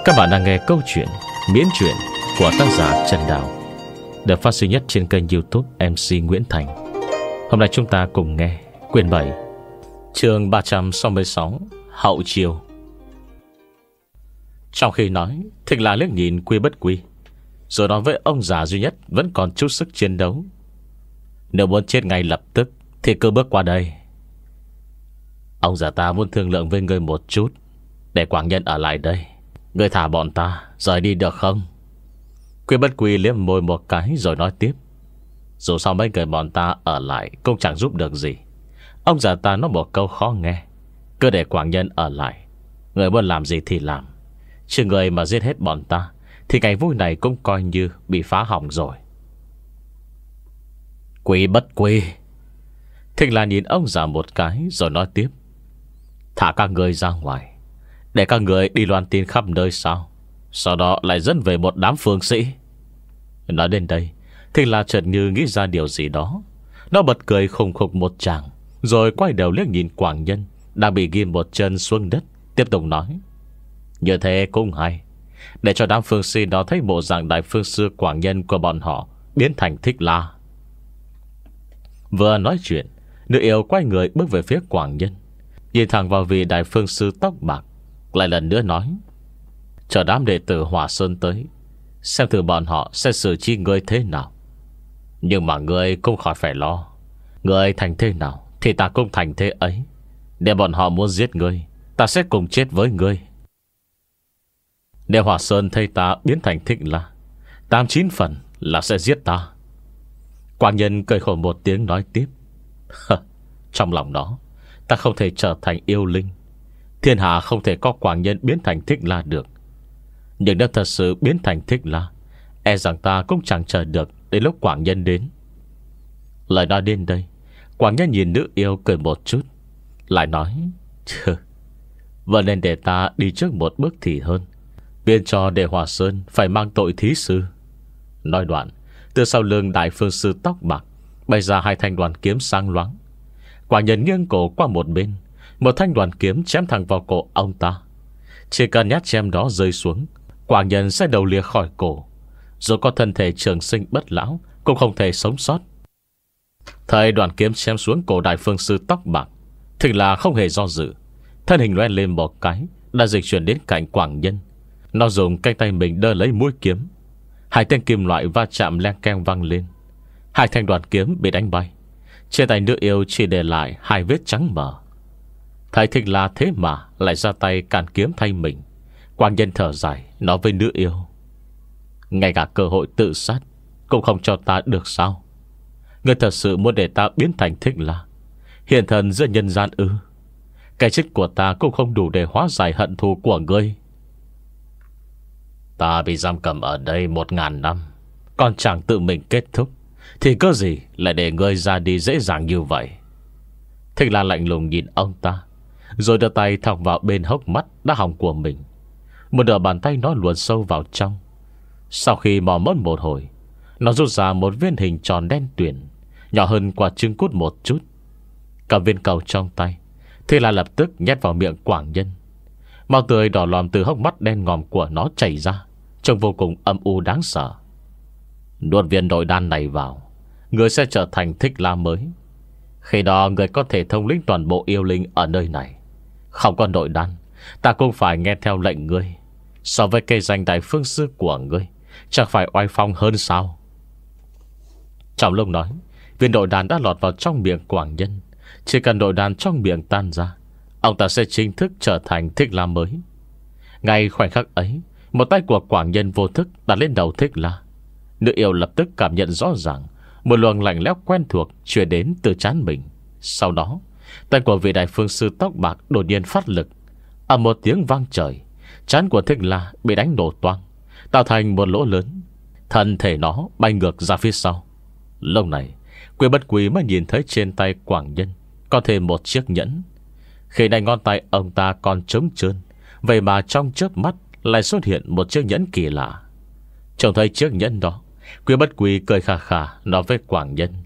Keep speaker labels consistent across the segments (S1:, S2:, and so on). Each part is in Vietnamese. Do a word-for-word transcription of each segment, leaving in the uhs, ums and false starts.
S1: Các bạn đang nghe câu chuyện miễn truyện của tác giả Trần Đào, được phát sinh nhất trên kênh YouTube em xê Nguyễn Thành. Hôm nay chúng ta cùng nghe quyển bảy, chương ba trăm sáu mươi sáu, Hậu Chiêu. Trong khi nói, Thịnh là liếc nhìn Quy Bất Quy, rồi nói với ông già duy nhất vẫn còn chút sức chiến đấu: nếu muốn chết ngay lập tức thì cứ bước qua đây. Ông già ta muốn thương lượng với ngươi một chút, để Quảng Nhân ở lại đây. Ngươi thả bọn ta rời đi được không? Quy Bất Quy liếm môi một cái rồi nói tiếp: dù sao mấy người bọn ta ở lại cũng chẳng giúp được gì. Ông già ta nói một câu khó nghe: cứ để Quảng Nhân ở lại, người muốn làm gì thì làm. Chứ người mà giết hết bọn ta thì ngày vui này cũng coi như bị phá hỏng rồi. Quy Bất Quy. Thịnh là nhìn ông già một cái rồi nói tiếp: thả các người ra ngoài, để các người đi loan tin khắp nơi sao? Sau đó lại dẫn về một đám phương sĩ. Nói đến đây, Thịnh là chợt như nghĩ ra điều gì đó. Nó bật cười khùng khục một tràng, rồi quay đầu liếc nhìn Quảng Nhân đang bị ghim một chân xuống đất, tiếp tục nói: như thế cũng hay, để cho đám phương sĩ đó thấy bộ dạng đại phương sư Quảng Nhân của bọn họ biến thành Thích La. Vừa nói chuyện, nữ yêu quay người bước về phía Quảng Nhân, nhìn thẳng vào vị đại phương sư tóc bạc, lại lần nữa nói: chờ đám đệ tử Hỏa Sơn tới, xem thử bọn họ sẽ xử trí ngươi thế nào. Nhưng mà ngươi cũng khỏi phải lo, ngươi thành thế nào thì ta cũng thành thế ấy. Để bọn họ muốn giết ngươi, ta sẽ cùng chết với ngươi. Nếu Hỏa Sơn thấy ta biến thành Thích La, tám chín phần là sẽ giết ta. Quảng Nhân cười khổ một tiếng nói tiếp: trong lòng nó, ta không thể trở thành yêu linh. Thiên hạ không thể có Quảng Nhân biến thành Thích La được. Nhưng nếu thật sự biến thành Thích La, e rằng ta cũng chẳng chờ được đến lúc Quảng Nhân đến. Lời nói đến đây, Quảng Nhân nhìn nữ yêu cười một chút, lại nói: vẫn nên để ta đi trước một bước thì hơn, biên cho Đệ Hỏa Sơn phải mang tội thí sư. Nói đoạn, từ sau lưng đại phương sư tóc bạc bày ra hai thanh đoàn kiếm sáng loáng. Quảng Nhân nghiêng cổ qua một bên, một thanh đoàn kiếm chém thẳng vào cổ ông ta. Chỉ cần nhát chém đó rơi xuống, Quảng Nhân sẽ đầu lìa khỏi cổ. Dù có thân thể trường sinh bất lão, cũng không thể sống sót. Thời đoàn kiếm chém xuống cổ đại phương sư tóc bạc, Thịnh là không hề do dự, thân hình loe lên một cái, đã dịch chuyển đến cạnh Quảng Nhân. Nó dùng cánh tay mình đỡ lấy mũi kiếm. Hai tên kim loại va chạm len keng vang lên. Hai thanh đoàn kiếm bị đánh bay. Trên tay nữ yêu chỉ để lại hai vết trắng mờ. Thấy Thịnh là thế mà lại ra tay cản kiếm thay mình, Quảng Nhân thở dài nói với nữ yêu: ngay cả cơ hội tự sát cũng không cho ta được sao? Ngươi thật sự muốn để ta biến thành Thích La, hiện thần giữa nhân gian ư? Cái chết của ta cũng không đủ để hóa giải hận thù của ngươi. Ta bị giam cầm ở đây một ngàn năm, còn chẳng tự mình kết thúc, thì có gì lại để ngươi ra đi dễ dàng như vậy? Thích La lạnh lùng nhìn ông ta, rồi đưa tay thọc vào bên hốc mắt đã hỏng của mình. Một nửa bàn tay nó luồn sâu vào trong. Sau khi mò mẫm một hồi, nó rút ra một viên hình tròn đen tuyền, nhỏ hơn quả trứng cút một chút. Cầm viên cầu trong tay, Thích La lập tức nhét vào miệng Quảng Nhân. Máu tươi đỏ lòm từ hốc mắt đen ngòm của nó chảy ra, trông vô cùng âm u đáng sợ. Nuốt viên nội đan này vào, người sẽ trở thành Thích La mới. Khi đó người có thể thống lĩnh toàn bộ yêu linh ở nơi này. Không có nội đan, ta cũng phải nghe theo lệnh ngươi. So với cây danh đại phương sư của ngươi, chẳng phải oai phong hơn sao? Trong lúc nói, viên nội đan đã lọt vào trong miệng Quảng Nhân. Chỉ cần nội đan trong miệng tan ra, ông ta sẽ chính thức trở thành Thích La mới. Ngay khoảnh khắc ấy, một tay của Quảng Nhân vô thức đặt lên đầu Thích La. Nữ yêu lập tức cảm nhận rõ ràng một luồng lạnh lẽo quen thuộc truyền đến từ trán mình. Sau đó, tay của vị đại phương sư tóc bạc đột nhiên phát lực. Ở một tiếng vang trời, trán của Thích La bị đánh nổ toang, tạo thành một lỗ lớn. Thân thể nó bay ngược ra phía sau. Lúc này, Quy Bất Quy mới nhìn thấy trên tay Quảng Nhân có thêm một chiếc nhẫn. Khi này ngón tay ông ta còn trống trơn, vậy mà trong chớp mắt lại xuất hiện một chiếc nhẫn kỳ lạ. Trông thấy chiếc nhẫn đó, Quy Bất Quy cười khà khà nói với Quảng Nhân: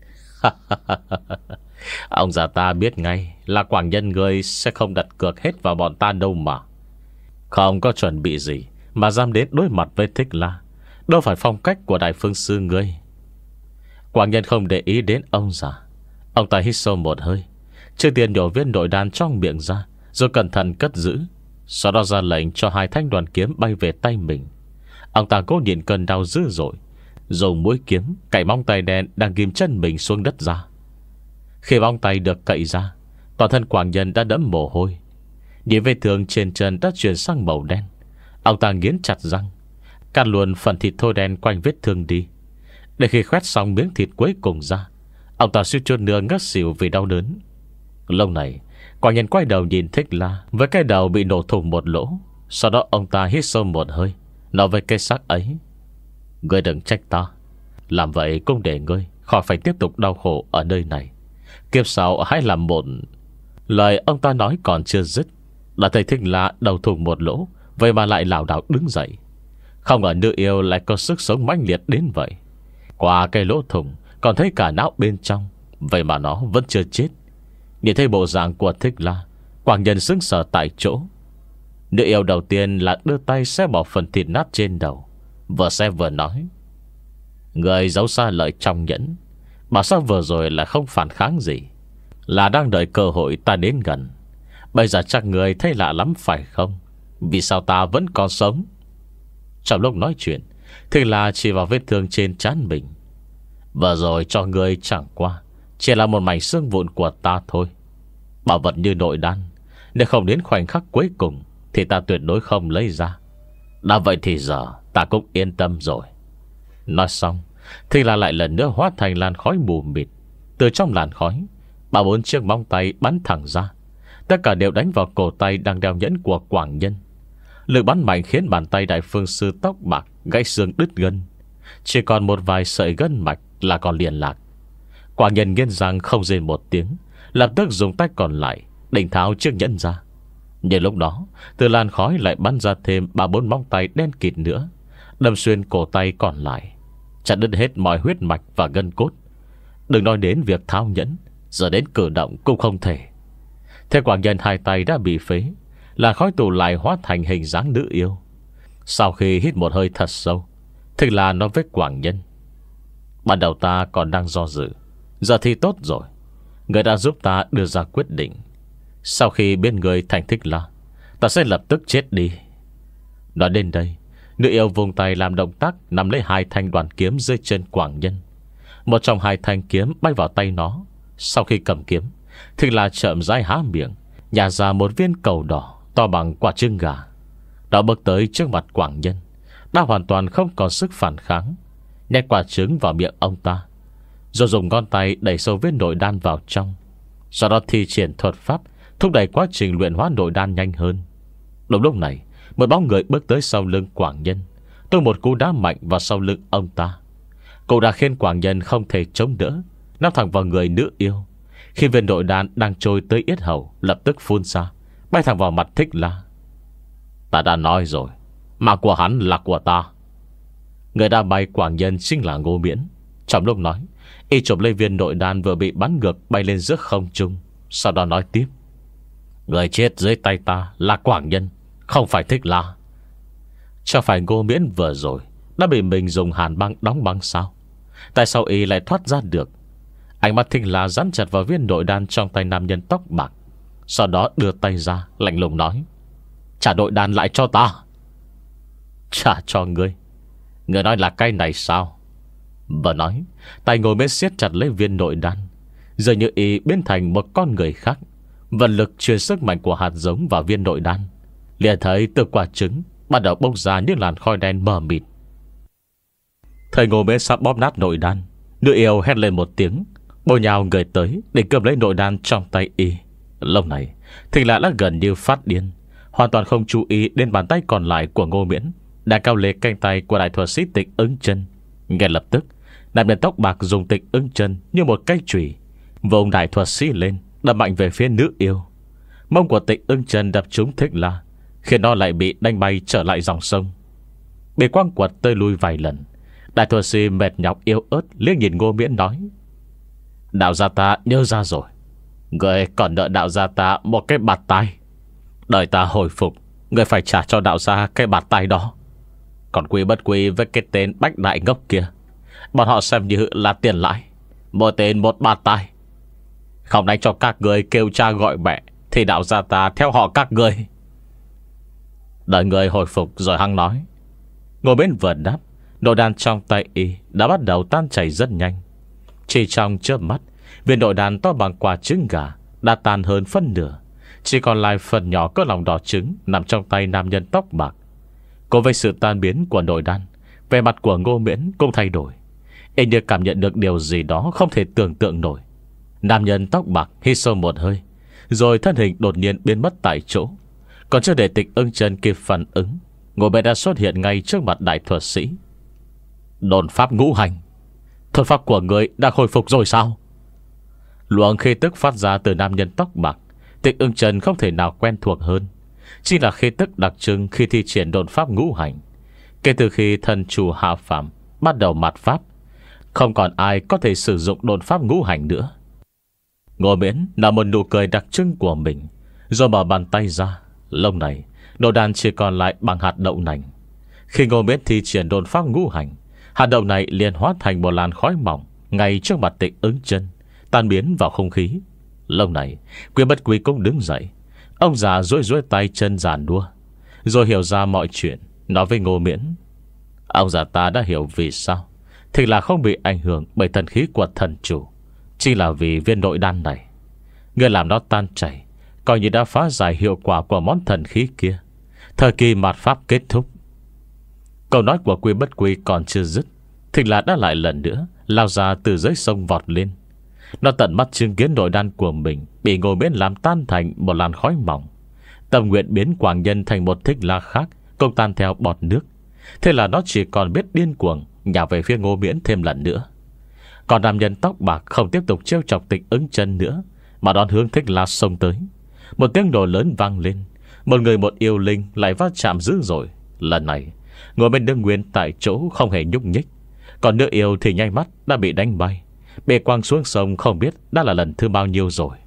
S1: ông già ta biết ngay là Quảng Nhân ngươi sẽ không đặt cược hết vào bọn ta đâu mà. Không có chuẩn bị gì mà dám đến đối mặt với Thích La, đâu phải phong cách của Đại Phương Sư ngươi. Quảng Nhân không để ý đến ông già. Ông ta hít sâu một hơi, trước tiên nhổ viên nội đan trong miệng ra, rồi cẩn thận cất giữ. Sau đó ra lệnh cho hai thanh đoàn kiếm bay về tay mình. Ông ta cố nhịn cơn đau dữ dội, dùng mũi kiếm cạy móng tay đen đang ghim chân mình xuống đất ra. Khi móng tay được cậy ra, toàn thân Quảng Nhân đã đẫm mồ hôi. Những vết thương trên chân đã chuyển sang màu đen. Ông ta nghiến chặt răng, cắt luôn phần thịt thô đen quanh vết thương đi. Để khi khoét xong miếng thịt cuối cùng ra, ông ta suýt chút nữa ngất xỉu vì đau đớn. Lúc này Quảng Nhân quay đầu nhìn Thích La với cái đầu bị nổ thủng một lỗ. Sau đó ông ta hít sâu một hơi, nói với cái xác ấy: ngươi đừng trách ta, làm vậy cũng để ngươi khỏi phải tiếp tục đau khổ ở nơi này. Kiếp sau hãy làm một... Lời ông ta nói còn chưa dứt, là thấy Thích La đầu thủng một lỗ, vậy mà lại lảo đảo đứng dậy. Không ngờ nữ yêu lại có sức sống mãnh liệt đến vậy. Qua cái lỗ thủng còn thấy cả não bên trong, vậy mà nó vẫn chưa chết. Nhìn thấy bộ dạng của Thích La, Quảng Nhân sững sờ tại chỗ. Nữ yêu đầu tiên là đưa tay xé bỏ phần thịt nát trên đầu, vừa xé vừa nói: người giấu xa lợi trong nhẫn, bảo sao vừa rồi là không phản kháng gì, là đang đợi cơ hội ta đến gần. Bây giờ chắc người thấy lạ lắm phải không? Vì sao ta vẫn còn sống? Trong lúc nói chuyện thì là chỉ vào vết thương trên trán mình: vừa rồi cho người chẳng qua chỉ là một mảnh xương vụn của ta thôi. Bảo vật như nội đan, nếu không đến khoảnh khắc cuối cùng thì ta tuyệt đối không lấy ra. Đã vậy thì giờ ta cũng yên tâm rồi. Nói xong thì là lại lần nữa hóa thành làn khói mù mịt. Từ trong làn khói, ba bốn chiếc móng tay bắn thẳng ra, tất cả đều đánh vào cổ tay đang đeo nhẫn của Quảng Nhân. Lực bắn mạnh khiến bàn tay Đại Phương Sư tóc bạc gãy xương đứt gân, chỉ còn một vài sợi gân mạch là còn liền lạc. Quảng Nhân nghiến răng không rên một tiếng, lập tức dùng tay còn lại định tháo chiếc nhẫn ra. Nhưng lúc đó từ làn khói lại bắn ra thêm ba bốn móng tay đen kịt nữa, đâm xuyên cổ tay còn lại, chặt đứt hết mọi huyết mạch và gân cốt. Đừng nói đến việc tháo nhẫn, giờ đến cử động cũng không thể. Thế Quảng Nhân hai tay đã bị phế, làn khói tụ lại hóa thành hình dáng nữ yêu. Sau khi hít một hơi thật sâu, thì là nói với Quảng Nhân: ban đầu ta còn đang do dự, giờ thì tốt rồi, người đã giúp ta đưa ra quyết định. Sau khi bên người thành Thích La, ta sẽ lập tức chết đi. Nói đến đây, nữ yêu vùng tay làm động tác nắm lấy hai thanh đoàn kiếm dưới chân Quảng Nhân. Một trong hai thanh kiếm bay vào tay nó. Sau khi cầm kiếm thì là chậm rãi há miệng, nhả ra một viên cầu đỏ to bằng quả trứng gà. Nó bước tới trước mặt Quảng Nhân, đã hoàn toàn không còn sức phản kháng, nhét quả trứng vào miệng ông ta, rồi dùng ngón tay đẩy sâu viên nội đan vào trong. Sau đó thi triển thuật pháp thúc đẩy quá trình luyện hóa nội đan nhanh hơn. Đúng lúc này, một bóng người bước tới sau lưng Quảng Nhân, tung một cú đá mạnh vào sau lưng ông ta. Cú đá khiến Quảng Nhân không thể chống đỡ, nắm thẳng vào người nữ yêu. Khi viên nội đan đang trôi tới yết hầu lập tức phun ra, bay thẳng vào mặt Thích La. Ta đã nói rồi, mạng của hắn là của ta. Người đã bay Quảng Nhân chính là Ngô Miễn. Trong lúc nói, y chụp lấy viên nội đan vừa bị bắn ngược bay lên giữa không trung. Sau đó nói tiếp: người chết dưới tay ta là Quảng Nhân, không phải Thích La. Chẳng phải Ngô Miễn vừa rồi đã bị mình dùng hàn băng đóng băng sao? Tại sao y lại thoát ra được? Ánh mắt Thích La dán chặt vào viên nội đan trong tay nam nhân tóc bạc, sau đó đưa tay ra lạnh lùng nói: trả nội đan lại cho ta. Trả cho ngươi? Ngươi nói là cái này sao? Vừa nói, tay Ngô Miễn siết chặt lấy viên nội đan, giờ như y biến thành một con người khác. Vận lực truyền sức mạnh của hạt giống vào viên nội đan, liền thấy từ quả trứng bắt đầu bốc ra những làn khói đen mờ mịt. Thầy Ngô Miễn sắp bóp nát nội đan, nữ yêu hét lên một tiếng, bổ nhào người tới để cầm lấy nội đan trong tay y. Lúc này thì lại đã gần như phát điên, hoàn toàn không chú ý đến bàn tay còn lại của Ngô Miễn đã cao lê cánh tay của đại thuật sĩ Tịch Ứng Chân. Ngay lập tức, nam nhân tóc bạc dùng Tịch Ứng Chân như một cây chùy vùng đại thuật sĩ lên, đập mạnh về phía nữ yêu. Mông của Tịch Ứng Chân đập trúng Thích La, khiến nó lại bị đánh bay trở lại dòng sông. Bị quăng quật tơi lui vài lần, đại thuật sĩ mệt nhọc yếu ớt liếc nhìn Ngô Miễn nói: đạo gia ta nhớ ra rồi, người còn nợ đạo gia ta một cái bạt tai. Đợi ta hồi phục, người phải trả cho đạo gia cái bạt tai đó. Còn Quy Bất Quy với cái tên Bách Đại Ngốc kia, bọn họ xem như là tiền lãi, mỗi tên một bạt tai. Không đánh cho các người kêu cha gọi mẹ, thì đạo gia ta theo họ các người. Đợi người hồi phục rồi hăng nói. Ngồi bên vườn đáp, nội đan trong tay y đã bắt đầu tan chảy rất nhanh. Chỉ trong chớp mắt, viên nội đan to bằng quả trứng gà đã tan hơn phân nửa, chỉ còn lại phần nhỏ có lòng đỏ trứng nằm trong tay nam nhân tóc bạc. Cùng với sự tan biến của nội đan, vẻ mặt của Ngô Miễn cũng thay đổi. Y như cảm nhận được điều gì đó không thể tưởng tượng nổi. Nam nhân tóc bạc hít sâu một hơi, rồi thân hình đột nhiên biến mất tại chỗ. Còn chưa để Tịch Ưng Chân kịp phản ứng, Ngô Miễn đã xuất hiện ngay trước mặt đại thuật sĩ. Đồn pháp ngũ hành, thuật pháp của người đã khôi phục rồi sao? Luồng khí tức phát ra từ nam nhân tóc bạc, Tịch Ưng Chân không thể nào quen thuộc hơn. Chỉ là khí tức đặc trưng khi thi triển đồn pháp ngũ hành. Kể từ khi thần chủ hạ phàm bắt đầu mạt pháp, không còn ai có thể sử dụng đồn pháp ngũ hành nữa. Ngô Miễn nở một nụ cười đặc trưng của mình, rồi mở bàn tay ra. Lúc này đồ đàn chỉ còn lại bằng hạt đậu nành. Khi Ngô Miễn thi triển đồn pháp ngũ hành, hạt đậu này liền hóa thành một làn khói mỏng ngay trước mặt Tịch Ưng Chân, tan biến vào không khí. Lúc này Quy Bất Quy cũng đứng dậy. Ông già duỗi duỗi tay chân giàn đua, rồi hiểu ra mọi chuyện, nói với Ngô Miễn. Ông già ta đã hiểu vì sao thì là không bị ảnh hưởng bởi thần khí của thần chủ, chỉ là vì viên nội đan này. Người làm nó tan chảy, coi như đã phá giải hiệu quả của món thần khí kia. Thời kỳ mạt pháp kết thúc. Câu nói của Quy Bất Quy còn chưa dứt thì là đã lại lần nữa lao ra từ dưới sông vọt lên. Nó tận mắt chứng kiến nội đan của mình bị Ngô Miễn làm tan thành một làn khói mỏng. Tâm nguyện biến Quảng Nhân thành một Thích La khác cũng tan theo bọt nước. Thế là nó chỉ còn biết điên cuồng nhào về phía Ngô Miễn thêm lần nữa. Còn nam nhân tóc bạc không tiếp tục trêu chọc Tịch Ưng Chân nữa, mà đón hướng Thích La xông tới. Một tiếng nổ lớn vang lên, một người một yêu linh lại va chạm dữ dội. Lần này Ngô Miễn đứng nguyên tại chỗ không hề nhúc nhích. Còn nữ yêu thì nháy mắt đã bị đánh bay, bị quăng xuống sông không biết đã là lần thứ bao nhiêu rồi.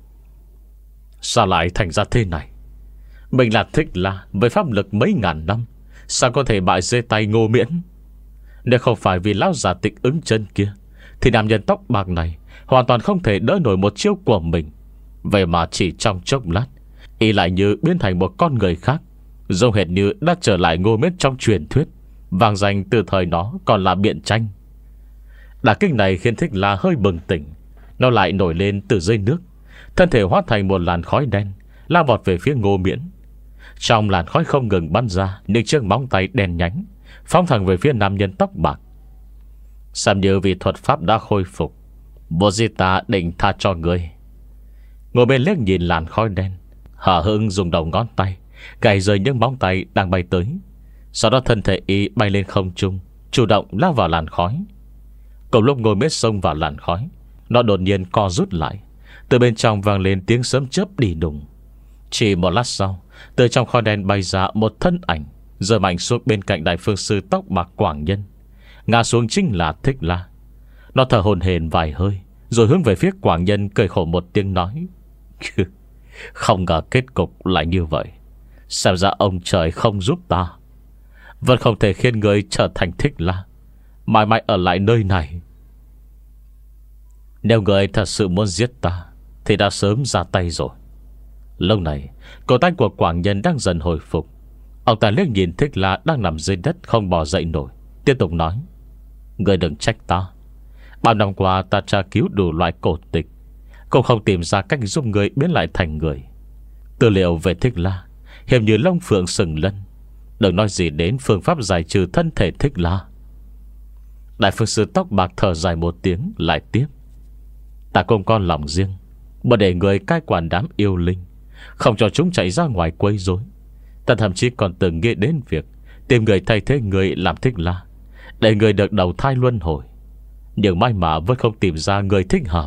S1: Sao lại thành ra thế này? Mình là Thích La với pháp lực mấy ngàn năm, sao có thể bại dưới tay Ngô Miễn? Nếu không phải vì lão già Tịch Ưng Chân kia, thì nam nhân tóc bạc này hoàn toàn không thể đỡ nổi một chiêu của mình. Vậy mà chỉ trong chốc lát, y lại như biến thành một con người khác, giống hệt như đã trở lại Ngô Miễn trong truyền thuyết, vang danh từ thời nó còn là Biện Tranh. Đả kích này khiến Thích La hơi bừng tỉnh. Nó lại nổi lên từ dưới nước, thân thể hóa thành một làn khói đen, lao vọt về phía Ngô Miễn. Trong làn khói không ngừng bắn ra những chiếc móng tay đen nhánh, phóng thẳng về phía nam nhân tóc bạc. Xem như vì thuật pháp đã khôi phục, Bồ Di Ta định tha cho người. Ngồi bên liếc nhìn làn khói đen, hở hững dùng đầu ngón tay gảy rơi những móng tay đang bay tới. Sau đó thân thể y bay lên không trung, chủ động lao vào làn khói. Cùng lúc Ngô Miễn xông vào làn khói, nó đột nhiên co rút lại. Từ bên trong vang lên tiếng sấm chớp đi đùng. Chỉ một lát sau, từ trong khói đen bay ra một thân ảnh, rơi mạnh xuống bên cạnh đại phương sư tóc bạc Quảng Nhân. Ngã xuống chính là Thích La. Nó thở hổn hển vài hơi, rồi hướng về phía Quảng Nhân cười khổ một tiếng nói. Không ngờ kết cục lại như vậy. Xem ra ông trời không giúp ta, vẫn không thể khiến người trở thành Thích La, mãi mãi ở lại nơi này. Nếu người thật sự muốn giết ta thì đã sớm ra tay rồi. Lúc này cổ tay của Quảng Nhân đang dần hồi phục. Ông ta liếc nhìn Thích La đang nằm dưới đất không bò dậy nổi, tiếp tục nói. Người đừng trách ta. Bao năm qua ta tra cứu đủ loại cổ tịch, cũng không tìm ra cách giúp người biến lại thành người. Tư liệu về Thích La hiểm như lông phượng sừng lân, đừng nói gì đến phương pháp giải trừ thân thể Thích La. Đại phương sư tóc bạc thở dài một tiếng, lại tiếp. Ta cũng con lòng riêng, mà để người cai quản đám yêu linh, không cho chúng chạy ra ngoài quấy rối. Ta thậm chí còn từng nghĩ đến việc tìm người thay thế người làm Thích La, để người được đầu thai luân hồi. Nhưng may mà vẫn không tìm ra người thích hợp.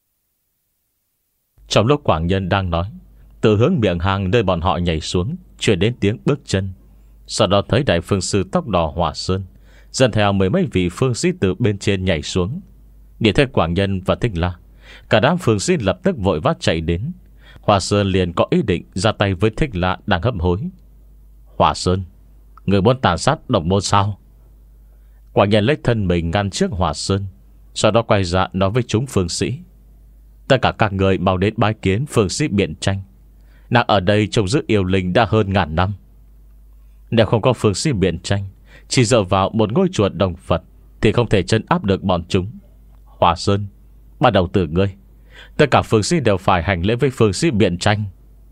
S1: Trong lúc Quảng Nhân đang nói, từ hướng miệng hang nơi bọn họ nhảy xuống truyền đến tiếng bước chân. Sau đó thấy đại phương sư tóc đỏ Hỏa Sơn dẫn theo mười mấy vị phương sĩ từ bên trên nhảy xuống. Nhìn thấy Quảng Nhân và Thích La, cả đám phương sĩ lập tức vội vã chạy đến. Hỏa Sơn liền có ý định ra tay với Thích La đang hấp hối. Hỏa Sơn, Người muốn tàn sát đồng môn sao? Quảng Nhân lấy thân mình ngăn trước Hòa Sơn, sau đó quay ra nói với chúng phương sĩ: Tất cả các người mau đến bái kiến phương sĩ Biện Tranh. Nàng ở đây trông giữ yêu linh đã hơn ngàn năm. Nếu không có phương sĩ Biện Tranh, chỉ dựa vào một ngôi chùa đồng Phật thì không thể trấn áp được bọn chúng. Hòa Sơn, bắt đầu từ ngươi. Tất cả phương sĩ đều phải hành lễ với phương sĩ Biện Tranh.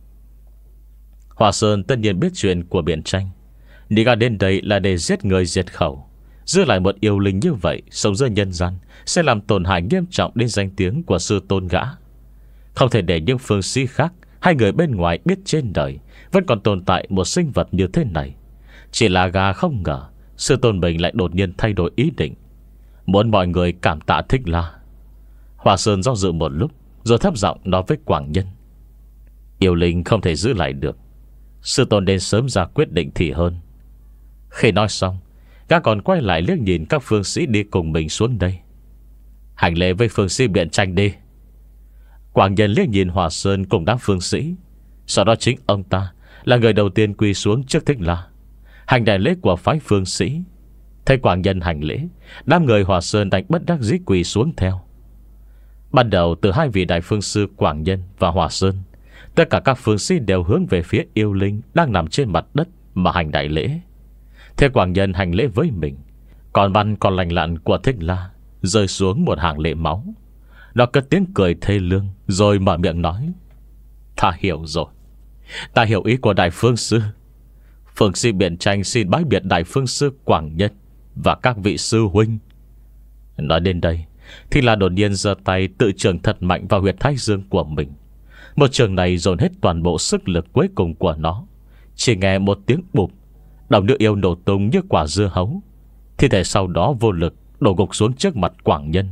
S1: Hòa Sơn tất nhiên biết chuyện của Biện Tranh. Đi ra đến đây là để giết người diệt khẩu. Giữ lại một yêu linh như vậy sống giữa nhân gian sẽ làm tổn hại nghiêm trọng đến danh tiếng của sư tôn gã. Không thể để những phương sĩ khác hay người bên ngoài biết trên đời vẫn còn tồn tại một sinh vật như thế này. Chỉ là gã không ngờ sư tôn mình lại đột nhiên thay đổi ý định, muốn mọi người cảm tạ Thích La. Hòa Sơn do dự một lúc, rồi thấp giọng nói với Quảng Nhân: Yêu linh không thể giữ lại được, sư tôn nên sớm ra quyết định thì hơn. Khi nói xong, gã còn quay lại liếc nhìn các phương sĩ đi cùng mình xuống đây. Hành lễ với phương sĩ Biện Tranh đi. Quảng Nhân liếc nhìn Hòa Sơn cùng đám phương sĩ. Sau đó chính ông ta là người đầu tiên quỳ xuống trước Thích La, hành đại lễ của phái phương sĩ. Thấy Quảng Nhân hành lễ, đám người Hòa Sơn đành bất đắc dĩ quỳ xuống theo. Ban đầu từ hai vị đại phương sư Quảng Nhân và Hòa Sơn, tất cả các phương sĩ đều hướng về phía yêu linh đang nằm trên mặt đất mà hành đại lễ. Thế Quảng Nhân hành lễ với mình, còn băn còn lành lặn của Thích La rơi xuống một hàng lệ máu. Nó cất tiếng cười thê lương, rồi mở miệng nói: Ta hiểu rồi, ta hiểu ý của đại phương sư. Phương sĩ Biện Tranh xin bái biệt đại phương sư Quảng Nhân và các vị sư huynh. Nói đến đây thì là đột nhiên giơ tay tự trường thật mạnh vào huyệt thái dương của mình. Một trường này dồn hết toàn bộ sức lực cuối cùng của nó. Chỉ nghe một tiếng bụp, đồng nữ yêu nổ tung như quả dưa hấu. Thi thể sau đó vô lực đổ gục xuống trước mặt Quảng Nhân.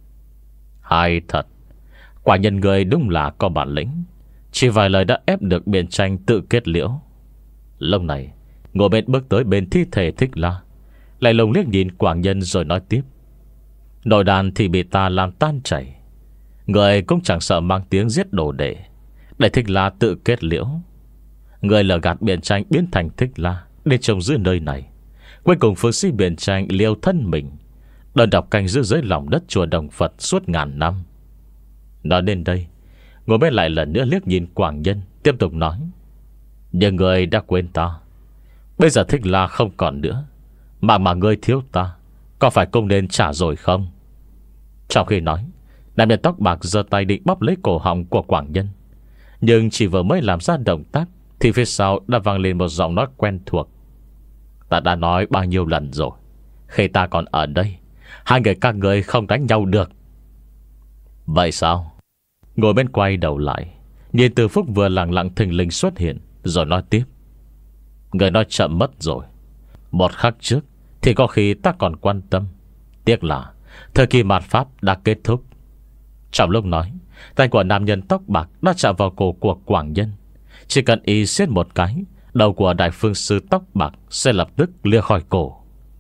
S1: Hay thật, Quảng Nhân người đúng là có bản lĩnh. Chỉ vài lời đã ép được Biện Tranh tự kết liễu. Lúc này ngồi bên bước tới bên thi thể Thích La, lại lùng liếc nhìn Quảng Nhân rồi nói tiếp: Nội đàn thì bị ta làm tan chảy, người cũng chẳng sợ mang tiếng giết đồ đệ để Thích La tự kết liễu. Người lừa gạt Biện Tranh biến thành Thích La để trông giữ nơi này. Cuối cùng phương sĩ Biện Tranh liều thân mình, đơn độc canh giữ dưới lòng đất chùa Đồng Phật suốt ngàn năm. Nói đến đây, ngồi bên lại lần nữa liếc nhìn Quảng Nhân, tiếp tục nói: Nhưng người đã quên ta. Bây giờ Thích La không còn nữa, mạng mà ngươi thiếu ta có phải cũng nên trả rồi không? Trong khi nói, nam nhân tóc bạc giơ tay định bóp lấy cổ họng của Quảng Nhân. Nhưng chỉ vừa mới làm ra động tác thì phía sau đã vang lên một giọng nói quen thuộc: Ta đã nói bao nhiêu lần rồi, khi ta còn ở đây, hai người các người không đánh nhau được. Vậy sao? Ngồi bên quay đầu lại, nhìn Từ Phúc vừa lặng lặng thình lình xuất hiện, rồi nói tiếp: Người nói chậm mất rồi. Một khắc trước thì có khi ta còn quan tâm. Tiếc là thời kỳ mạt Pháp đã kết thúc. Trong lúc nói, tay của nam nhân tóc bạc đã chạm vào cổ của Quảng Nhân. Chỉ cần y siết một cái, đầu của đại phương sư tóc bạc sẽ lập tức lìa khỏi cổ.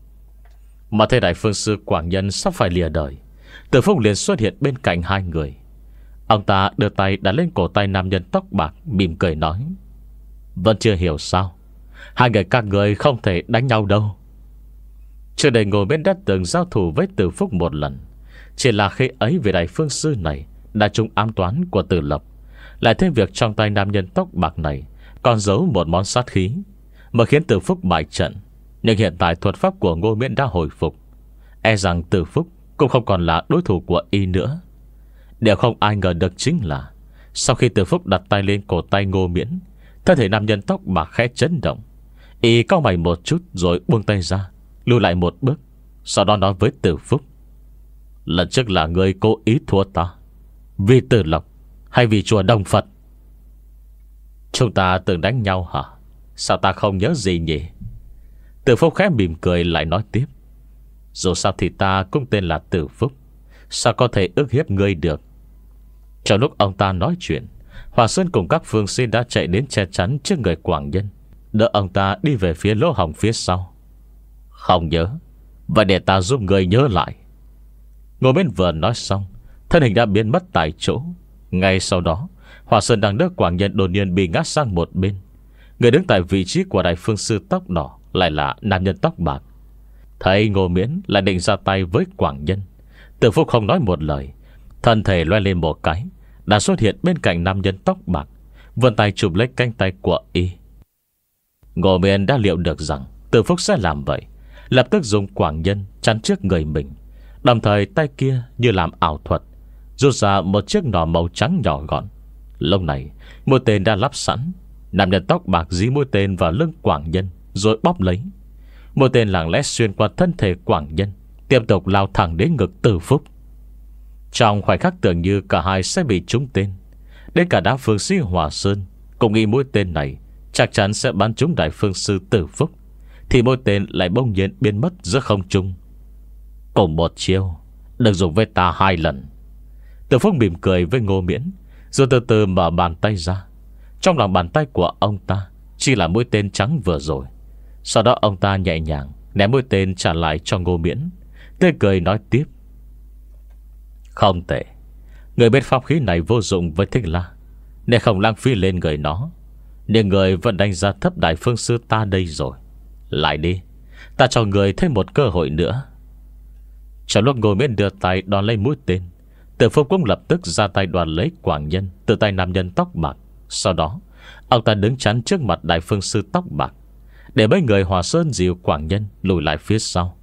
S1: Mà thấy đại phương sư Quảng Nhân sắp phải lìa đời, Từ Phúc liền xuất hiện bên cạnh hai người. Ông ta đưa tay đặt lên cổ tay nam nhân tóc bạc, mỉm cười nói: Vẫn chưa hiểu sao? Hai người các người không thể đánh nhau đâu. Chưa đầy ngồi bên đất từng giao thủ với Từ Phúc một lần. Chỉ là khi ấy vị đại phương sư này đã trúng ám toán của Từ Lập, lại thêm việc trong tay nam nhân tóc bạc này còn giấu một món sát khí, mà khiến Từ Phúc bại trận. Nhưng hiện tại thuật pháp của Ngô Miễn đã hồi phục, e rằng Từ Phúc cũng không còn là đối thủ của y nữa. Điều không ai ngờ được chính là sau khi Từ Phúc đặt tay lên cổ tay Ngô Miễn, thân thể nam nhân tóc bạc khẽ chấn động. Y cau mày một chút rồi buông tay ra, lùi lại một bước, sau đó nói với Từ Phúc: Lần trước là người cố ý thua ta, vì Từ Lộc hay vì chùa Đồng Phật? Chúng ta từng đánh nhau hả? Sao ta không nhớ gì nhỉ? Từ Phúc khẽ mỉm cười lại nói tiếp: Dù sao thì ta cũng tên là Từ Phúc, sao có thể ức hiếp ngươi được? Trong lúc ông ta nói chuyện, Hòa Sơn cùng các phương sĩ đã chạy đến che chắn trước người Quảng Nhân, đỡ ông ta đi về phía lỗ hổng phía sau. Không nhớ, vậy để ta giúp người nhớ lại. Ngồi bên vừa nói xong, thân hình đã biến mất tại chỗ. Ngay sau đó, Hòa Sơn đang đỡ Quảng Nhân đột nhiên bị ngã sang một bên. Người đứng tại vị trí của đại phương sư tóc đỏ lại là nam nhân tóc bạc. Thấy Ngô Miễn lại định ra tay với Quảng Nhân, Từ Phúc không nói một lời, thân thể loay lên một cái, đã xuất hiện bên cạnh nam nhân tóc bạc, vươn tay chụp lấy cánh tay của y. Ngô Miễn đã liệu được rằng Từ Phúc sẽ làm vậy, lập tức dùng Quảng Nhân chắn trước người mình, đồng thời tay kia như làm ảo thuật rút ra một chiếc nỏ màu trắng nhỏ gọn. Lúc này mũi tên đã lắp sẵn. Nam nhân tóc bạc dí mũi tên vào lưng Quảng Nhân rồi bóp lấy. Mũi tên lặng lẽ xuyên qua thân thể Quảng Nhân, tiếp tục lao thẳng đến ngực Từ Phúc. Trong khoảnh khắc tưởng như cả hai sẽ bị trúng tên, đến cả đám phương sĩ Hòa Sơn cũng nghĩ mũi tên này chắc chắn sẽ bắn trúng đại phương sư Từ Phúc, thì mũi tên lại bỗng nhiên biến mất giữa không trung. Cùng một chiêu, đừng dùng với ta hai lần. Từ Phúc mỉm cười với Ngô Miễn, rồi từ từ mở bàn tay ra. Trong lòng bàn tay của ông ta chỉ là mũi tên trắng vừa rồi. Sau đó ông ta nhẹ nhàng ném mũi tên trả lại cho Ngô Miễn, tươi cười nói tiếp: Không tệ. Người bên pháp khí này vô dụng với Thích La, nên không lãng phí lên người nó. Nhưng người vẫn đánh giá thấp đại phương sư ta đây rồi. Lại đi, ta cho người thêm một cơ hội nữa. Trong lúc Ngô Miễn đưa tay đón lấy mũi tên, Từ Phúc cũng lập tức ra tay đoạt lấy Quảng Nhân từ tay nam nhân tóc bạc. Sau đó ông ta đứng chắn trước mặt đại phương sư tóc bạc, để mấy người Hòa Sơn dìu Quảng Nhân lùi lại phía sau.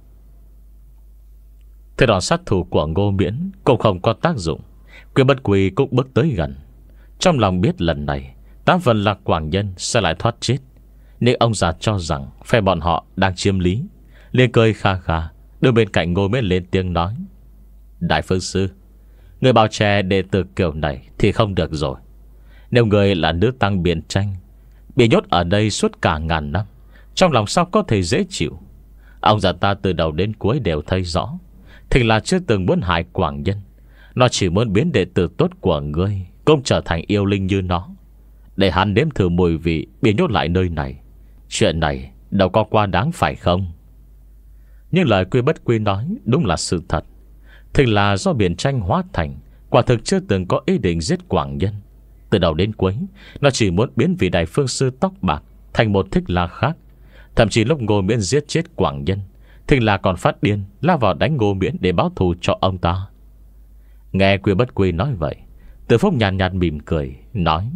S1: Thế đòn sát thủ của Ngô Miễn cũng không có tác dụng. Quyên Bất Quỳ cũng bước tới gần. Trong lòng biết lần này tám phần là Quảng Nhân sẽ lại thoát chết, nhưng ông già cho rằng phe bọn họ đang chiếm lý, liền cười kha kha đưa bên cạnh Ngô Miễn lên tiếng nói: Đại phương sư, người bảo trẻ đệ tử kiểu này thì không được rồi. Nếu người là nữ tăng Biện Tranh, bị nhốt ở đây suốt cả ngàn năm, trong lòng sao có thể dễ chịu. Ông già ta từ đầu đến cuối đều thấy rõ, Thình là chưa từng muốn hại Quảng Nhân. Nó chỉ muốn biến đệ tử tốt của ngươi cũng trở thành yêu linh như nó, để hắn nếm thử mùi vị bị nhốt lại nơi này. Chuyện này đâu có quá đáng phải không? Nhưng lời Quy Bất Quy nói đúng là sự thật. Thình là do Biện Tranh hóa thành, quả thực chưa từng có ý định giết Quảng Nhân. Từ đầu đến cuối, nó chỉ muốn biến vị đại phương sư tóc bạc thành một Thích La khác. Thậm chí lúc Ngô Miễn giết chết Quảng Nhân, Thình là còn phát điên lao vào đánh Ngô Miễn để báo thù cho ông ta. Nghe Quy Bất Quy nói vậy, Từ Phúc nhàn nhạt, nhạt mỉm cười nói: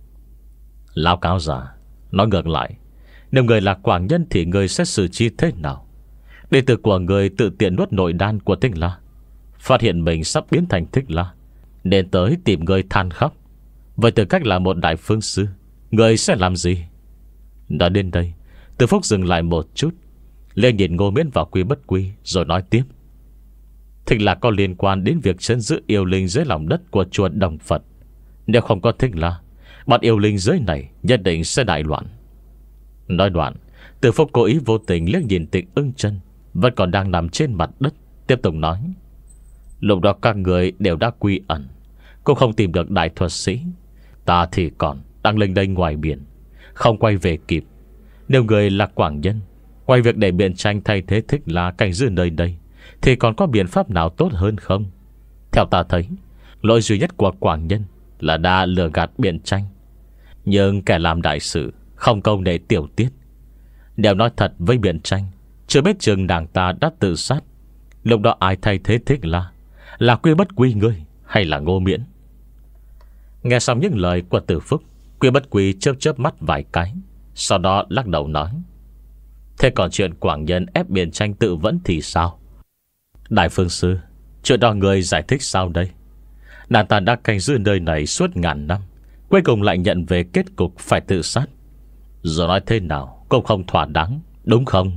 S1: Lão cáo già, nói ngược lại, nếu người là Quảng Nhân thì người sẽ xử trí thế nào? Đệ tử của người tự tiện nuốt nội đan của Thích La, phát hiện mình sắp biến thành Thích La, nên tới tìm người than khóc. Với tư cách là một đại phương sư, người sẽ làm gì? Đã đến đây, Từ Phúc dừng lại một chút, lên nhìn Ngô Miễn vào Quy Bất Quy, rồi nói tiếp: Thích La có liên quan đến việc trấn giữ yêu linh dưới lòng đất của chùa Đồng Phật. Nếu không có Thích La, bọn yêu linh dưới này nhất định sẽ đại loạn. Nói đoạn, Từ Phúc cố ý vô tình liếc nhìn Tịch Ưng Chân vẫn còn đang nằm trên mặt đất, tiếp tục nói: Lúc đó các người đều đã quy ẩn, cũng không tìm được đại thuật sĩ. Ta thì còn đang lênh đênh ngoài biển, không quay về kịp. Nếu người là Quảng Nhân, ngoài việc để Biện Tranh thay thế Thích La canh giữ nơi đây, thì còn có biện pháp nào tốt hơn không? Theo ta thấy, lỗi duy nhất của Quảng Nhân là đã lừa gạt Biện Tranh. Nhưng kẻ làm đại sự không công nể tiểu tiết. Nếu nói thật với Biện Tranh, chưa biết chừng nàng ta đã tự sát, lúc đó ai thay thế Thích La? Là Quy Bất Quy ngươi hay là Ngô Miễn? Nghe xong những lời của Từ Phúc, Quy Bất Quy chớp chớp mắt vài cái, sau đó lắc đầu nói: Thế còn chuyện Quảng Nhân ép Biện Tranh tự vẫn thì sao? Đại phương sư, chuyện đó người giải thích sao đây? Nàng ta đã canh giữ nơi này suốt ngàn năm, cuối cùng lại nhận về kết cục phải tự sát. Rồi nói thế nào cũng không thỏa đáng, đúng không?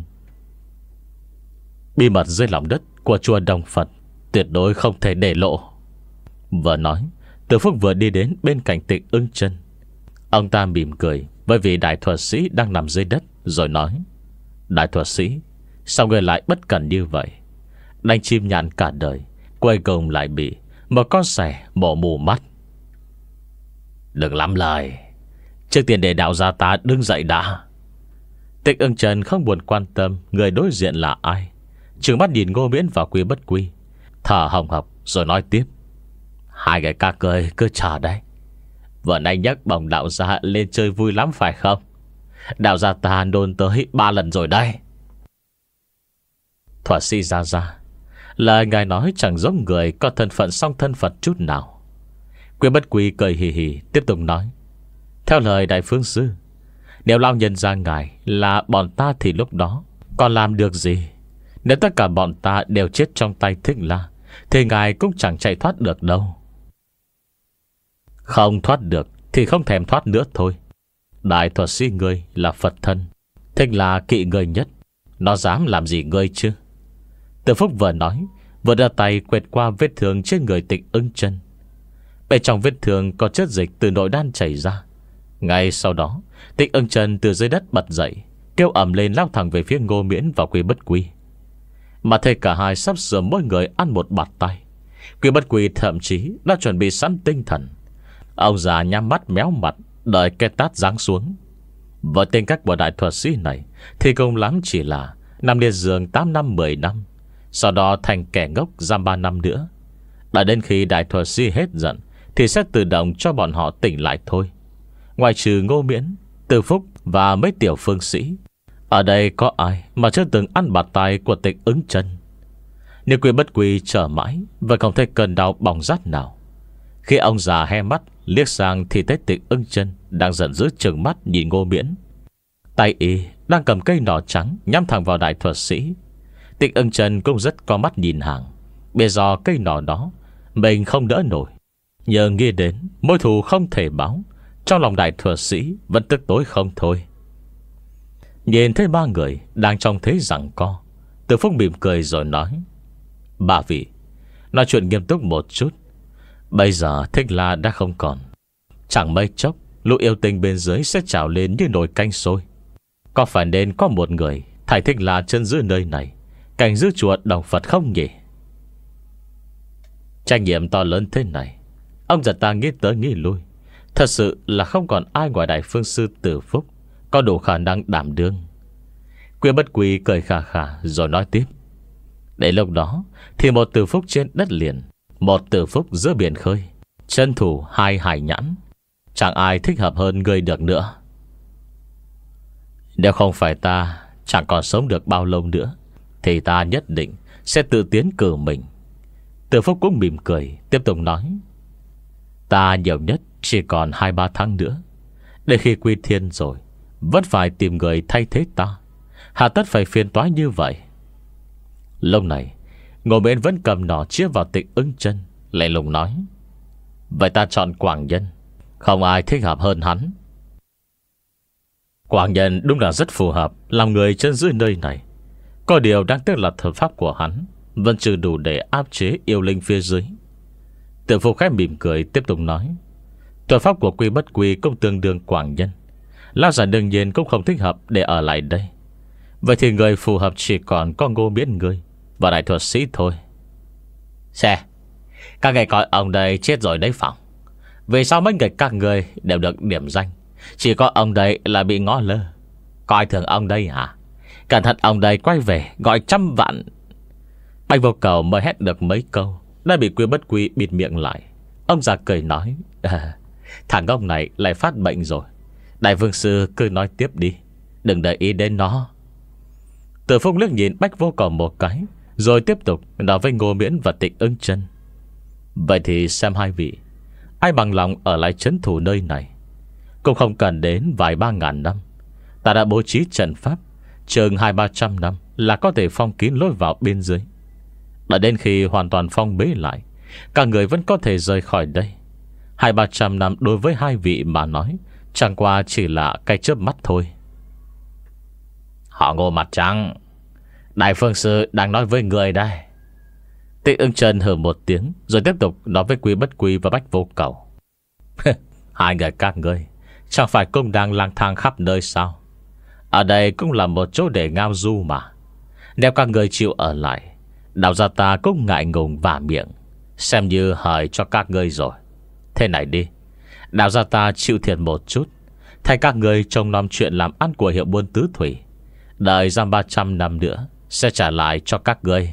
S1: Bí mật dưới lòng đất của chùa Đồng Phật tuyệt đối không thể để lộ. Vừa nói, Từ Phúc vừa đi đến bên cạnh Tịch Ưng Chân. Ông ta mỉm cười bởi vì đại thuật sĩ đang nằm dưới đất, rồi nói: Đại thuật sĩ, sao người lại bất cẩn như vậy? Đánh chim nhạn cả đời, cuối cùng lại bị một con sẻ mổ mù mắt. Đừng lắm lời, trước tiên để đạo gia ta đứng dậy đã. Tịch Ưng Chân không buồn quan tâm người đối diện là ai, trừng mắt nhìn Ngô Miễn và Quy Bất Quy, thở hồng hộc rồi nói tiếp: Hai người các cười cứ chờ đấy. Vừa nay nhắc bồng đạo gia lên chơi vui lắm phải không? Đạo gia ta đồn tới ba lần rồi đây. Thuật sĩ Gia Gia, lời ngài nói chẳng giống người có thân phận song thân Phật chút nào. Quyên Bất Quy cười hì hì tiếp tục nói: theo lời Đại Phương Sư, nếu lão nhân gia ngài là bọn ta thì lúc đó còn làm được gì? Nếu tất cả bọn ta đều chết trong tay Thích La thì ngài cũng chẳng chạy thoát được đâu. Không thoát được thì không thèm thoát nữa thôi. Đại thuật sĩ ngươi là Phật thân, Thích La kỵ ngươi nhất, nó dám làm gì ngươi chứ? Từ Phúc vừa nói, vừa đưa tay quẹt qua vết thương trên người Tịch Ưng Chân. Bên trong vết thương có chất dịch từ nội đan chảy ra. Ngay sau đó, Tịch Ưng Chân từ dưới đất bật dậy, kêu ầm lên lao thẳng về phía Ngô Miễn và Quy Bất Quy. Mà thấy cả hai sắp sửa mỗi người ăn một bạt tay, Quy Bất Quy thậm chí đã chuẩn bị sẵn tinh thần. Ông già nhắm mắt méo mặt, đợi cái tát giáng xuống. Với tính cách của đại thuật sĩ này thì cùng lắm chỉ là nằm liệt giường tám năm mười năm, sau đó thành kẻ ngốc giam ba năm nữa. Đã đến khi đại thuật sĩ hết giận thì sẽ tự động cho bọn họ tỉnh lại thôi. Ngoài trừ Ngô Miễn, Từ Phúc và mấy tiểu phương sĩ, ở đây có ai mà chưa từng ăn bạt tay của Tịch Ứng Chân? Nhưng Quy Bất Quy chờ mãi vẫn không thấy cơn đau bỏng rát nào. Khi ông già he mắt liếc sang thì thấy Tịch Ưng Chân đang giận dữ trừng mắt nhìn Ngô Miễn. Tay y đang cầm cây nỏ trắng nhắm thẳng vào đại thuật sĩ. Tịch Ưng Chân cũng rất có mắt nhìn hàng, biết do cây nỏ đó mình không đỡ nổi, nhờ nghĩ đến mối thù không thể báo, trong lòng đại thuật sĩ vẫn tức tối không thôi. Nhìn thấy ba người đang trong thế giằng co, Từ Phúc mỉm cười rồi nói: ba vị, nói chuyện nghiêm túc một chút. Bây giờ Thích La đã không còn, chẳng mấy chốc lũ yêu tinh bên dưới sẽ trào lên như nồi canh sôi. Có phải nên có một người thay Thích La chân giữ nơi này, cảnh giữ chùa Đồng Phật không nhỉ? Trách nhiệm to lớn thế này, ông già ta nghĩ tới nghĩ lui, thật sự là không còn ai ngoài Đại Phương Sư Từ Phúc có đủ khả năng đảm đương. Quy Bất Quy cười khà khà rồi nói tiếp: đến lúc đó thì một Từ Phúc trên đất liền, một Từ Phúc giữa biển khơi, chân thủ hai hải nhãn, chẳng ai thích hợp hơn người được nữa. Nếu không phải ta chẳng còn sống được bao lâu nữa thì ta nhất định sẽ tự tiến cử mình. Từ Phúc cũng mỉm cười tiếp tục nói: ta nhiều nhất chỉ còn hai ba tháng nữa. Để khi quy thiên rồi vẫn phải tìm người thay thế ta, hà tất phải phiền toái như vậy? Lúc này Ngô Miễn vẫn cầm nỏ chĩa vào Tịch Ứng Chân, lạnh lùng nói: vậy ta chọn Quảng Nhân, không ai thích hợp hơn hắn. Quảng Nhân đúng là rất phù hợp làm người chân giữ nơi này. Có điều đáng tiếc là thuật pháp của hắn vẫn chưa đủ để áp chế yêu linh phía dưới. Từ Phúc khẽ mỉm cười tiếp tục nói: thuật pháp của Quy Bất Quy cũng tương đương Quảng Nhân, lão già đương nhiên cũng không thích hợp để ở lại đây. Vậy thì người phù hợp chỉ còn có Ngô Miễn người và đại thuật sĩ thôi. Xe, các người coi ông đây chết rồi đấy phòng. Vì sao mấy người các người đều được điểm danh, chỉ có ông đây là bị ngó lơ? Coi thường ông đây hả? Cẩn thận ông đây quay về gọi trăm vạn. Bạch Vô Cầu mới hét được mấy câu đã bị Quy Bất Quy bịt miệng lại. Ông già cười nói: à, thằng ông này lại phát bệnh rồi. Đại Vương Sư cứ nói tiếp đi, đừng để ý đến nó. Từ Phúc liếc nhìn Bạch Vô Cầu một cái, rồi tiếp tục nói với Ngô Miễn và Tịch Ứng Chân: vậy thì xem hai vị ai bằng lòng ở lại trấn thủ nơi này. Cũng không cần đến vài ba ngàn năm, ta đã bố trí trận pháp, chừng hai ba trăm năm là có thể phong kín lối vào bên dưới. Đã đến khi hoàn toàn phong bế lại, cả người vẫn có thể rời khỏi đây. Hai ba trăm năm đối với hai vị mà nói chẳng qua chỉ là cái chớp mắt thôi. Họ Ngô mặt trắng, Đại Phương Sư đang nói với người đây. Tịch Ưng Chân hừ một tiếng rồi tiếp tục nói với Quy Bất Quy và Bách Vô Cầu: hai người các ngươi chẳng phải cũng đang lang thang khắp nơi sao? Ở đây cũng là một chỗ để ngao du mà. Nếu các người chịu ở lại, đạo gia ta cũng ngại ngùng vả miệng, xem như hời cho các ngươi rồi. Thế này đi, đạo gia ta chịu thiệt một chút, thay các người trông nom chuyện làm ăn của hiệu buôn tứ thủy. Đợi giam ba trăm năm nữa sẽ trả lại cho các ngươi.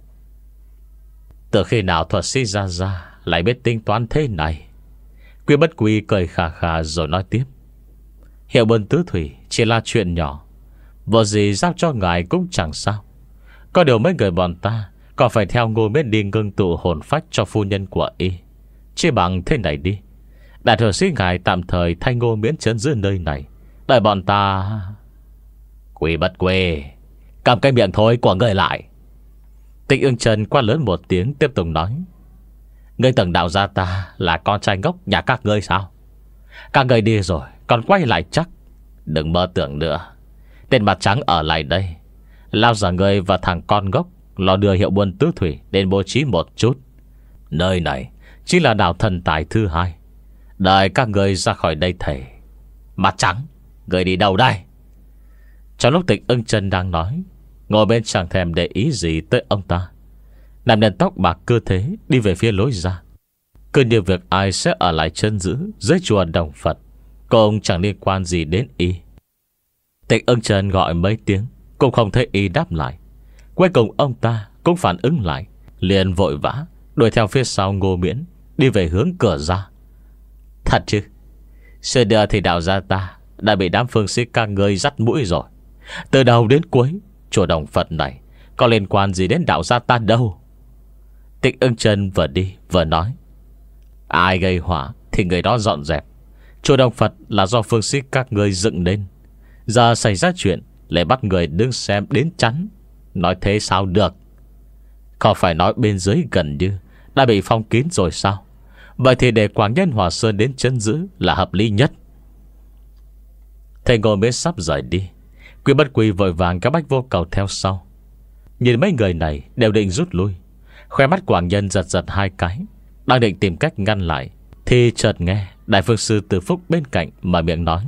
S1: Từ khi nào thuật sĩ Gia Gia lại biết tính toán thế này? Quy Bất Quy cười khà khà rồi nói tiếp: Hiệu buôn tứ thủy chỉ là chuyện nhỏ, vô gì giao cho ngài cũng chẳng sao. Có điều mấy người bọn ta còn phải theo Ngô Miễn đi ngưng tụ hồn phách cho phu nhân của y. Chỉ bằng thế này đi, đại thừa sĩ ngài tạm thời thay Ngô Miễn trấn giữ nơi này, đợi bọn ta. Quỷ bất quê, cầm cái miệng thôi của người lại. Tịch Ưng Chân quát lớn một tiếng tiếp tục nói: Ngươi tưởng đạo gia ta là con trai ngốc nhà các ngươi sao? Các ngươi đi rồi còn quay lại chắc? Đừng mơ tưởng nữa. Tên mặt trắng ở lại đây, lao giả ngươi và thằng con ngốc lo đưa hiệu buôn tứ thủy đến bố trí một chút. Nơi này chính là đảo thần tài thứ hai, đợi các ngươi ra khỏi đây thầy. Mặt trắng, ngươi đi đâu đây? Trong lúc Tịch Ưng Chân đang nói, ngồi bên chẳng thèm để ý gì tới ông ta, nam nhân tóc bạc cơ thế đi về phía lối ra. Cứ như việc ai sẽ ở lại chân giữ dưới chùa Đồng Phật, cũng chẳng liên quan gì đến y. Tịch Ưng Chân gọi mấy tiếng cũng không thấy y đáp lại. Cuối cùng ông ta cũng phản ứng lại, liền vội vã đuổi theo phía sau Ngô Miễn, đi về hướng cửa ra. Thật chứ? Xưa đưa thì đạo gia ta đã bị đám phương sĩ các ngươi dắt mũi rồi. Từ đầu đến cuối, chùa Đồng Phật này có liên quan gì đến đạo gia ta đâu. Tịch Ưng Chân vừa đi vừa nói: Ai gây họa thì người đó dọn dẹp. Chùa Đồng Phật là do phương sĩ các ngươi dựng nên, giờ xảy ra chuyện lại bắt người đứng xem đến chắn, nói thế sao được? Có phải nói bên dưới gần như đã bị phong kín rồi sao? Vậy thì để Quảng Nhân Hòa Sơn đến chân giữ là hợp lý nhất. Thầy Ngô Miễn sắp rời đi, Quy Bất Quy vội vàng các bách vô cầu theo sau. Nhìn mấy người này đều định rút lui, khoe mắt Quảng Nhân giật giật hai cái, đang định tìm cách ngăn lại, thì chợt nghe Đại Phương Sư Từ Phúc bên cạnh mở miệng nói: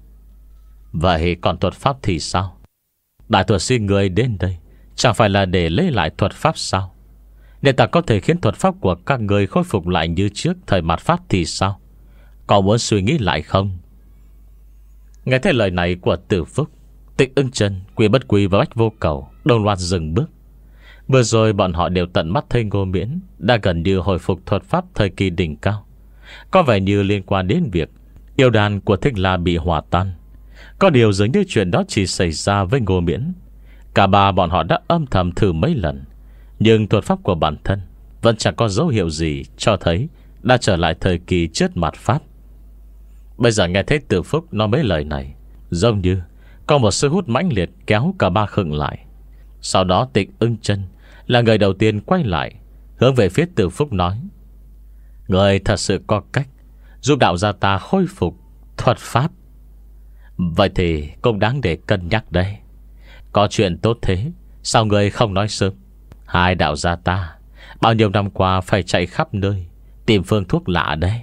S1: Vậy còn thuật pháp thì sao? Đại thuật sĩ người đến đây chẳng phải là để lấy lại thuật pháp sao? Nếu ta có thể khiến thuật pháp của các người khôi phục lại như trước thời mạt pháp thì sao? Có muốn suy nghĩ lại không? Nghe thấy lời này của Từ Phúc, Tịch Ưng Chân, Quy Bất Quy và Bách Vô Cầu đồng loạt dừng bước. Vừa rồi bọn họ đều tận mắt thấy Ngô Miễn đã gần như hồi phục thuật pháp thời kỳ đỉnh cao, có vẻ như liên quan đến việc yêu đàn của Thích La bị hòa tan. Có điều dường như chuyện đó chỉ xảy ra với Ngô Miễn. Cả ba bọn họ đã âm thầm thử mấy lần, nhưng thuật pháp của bản thân vẫn chẳng có dấu hiệu gì cho thấy đã trở lại thời kỳ trước mạt pháp. Bây giờ nghe thấy Từ Phúc nói mấy lời này, giống như có một sức hút mãnh liệt kéo cả ba khựng lại. Sau đó Tịch Ưng Chân là người đầu tiên quay lại, hướng về phía Từ Phúc nói: Người thật sự có cách giúp đạo gia ta khôi phục thuật pháp. Vậy thì cũng đáng để cân nhắc đây. Có chuyện tốt thế, sao người không nói sớm? Hai đạo gia ta bao nhiêu năm qua phải chạy khắp nơi tìm phương thuốc lạ đấy.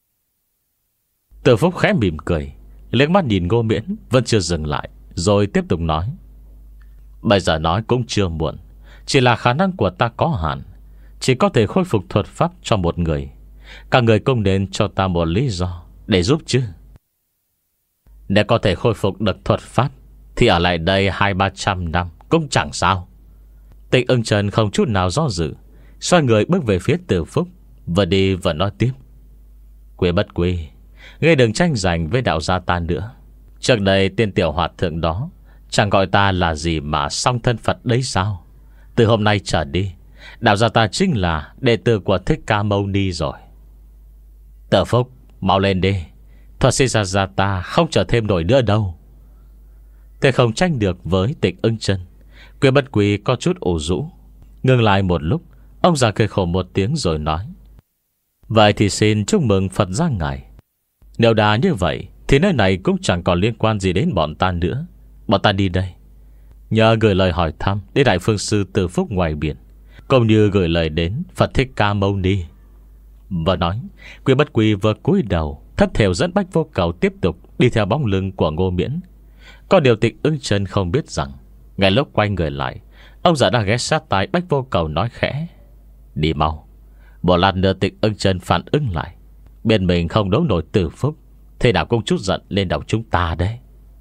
S1: Từ Phúc khẽ mỉm cười, liếc mắt nhìn Ngô Miễn vẫn chưa dừng lại, rồi tiếp tục nói: Bây giờ nói cũng chưa muộn, chỉ là khả năng của ta có hạn, chỉ có thể khôi phục thuật pháp cho một người. Các người cũng nên cho ta một lý do để giúp chứ. Nếu có thể khôi phục được thuật pháp thì ở lại đây hai ba trăm năm cũng chẳng sao. Tịch Ưng Chân không chút nào do dự, xoay người bước về phía Từ Phúc, vừa đi vừa nói tiếp: Quy Bất Quy, ngươi đừng tranh giành với đạo gia ta nữa. Trước đây tiên tiểu hòa thượng đó chẳng gọi ta là gì mà song thân Phật đấy sao? Từ hôm nay trở đi, đạo gia ta chính là đệ tử của Thích Ca Mâu Ni rồi. Từ Phúc, mau lên đi, thuật sĩ gia gia ta không chờ thêm nổi nữa đâu. Thế không tranh được với Tịch Ưng Chân, Quy Bất Quy có chút ủ rũ. Ngừng lại một lúc, ông già cười khổ một tiếng rồi nói: Vậy thì xin chúc mừng Phật gia ngài. Nếu đã như vậy thì nơi này cũng chẳng còn liên quan gì đến bọn ta nữa. Bọn ta đi đây. Nhờ gửi lời hỏi thăm đến Đại Phương Sư Từ Phúc ngoài biển, cũng như gửi lời đến Phật Thích Ca Mâu Ni. Vừa nói, Quy Bất Quy vừa cúi đầu, thất thểu dẫn Bách Vô Cầu tiếp tục đi theo bóng lưng của Ngô Miễn. Có điều Tịch Ưng Chân không biết rằng, ngay lúc quay người lại, ông già đang ghé sát tai Bách Vô Cầu nói khẽ: Đi mau. Bộ lát nữa Tịch Ưng Chân phản ứng lại, bên mình không đấu nổi Từ Phúc, thế nào cũng chút giận lên đầu chúng ta đấy.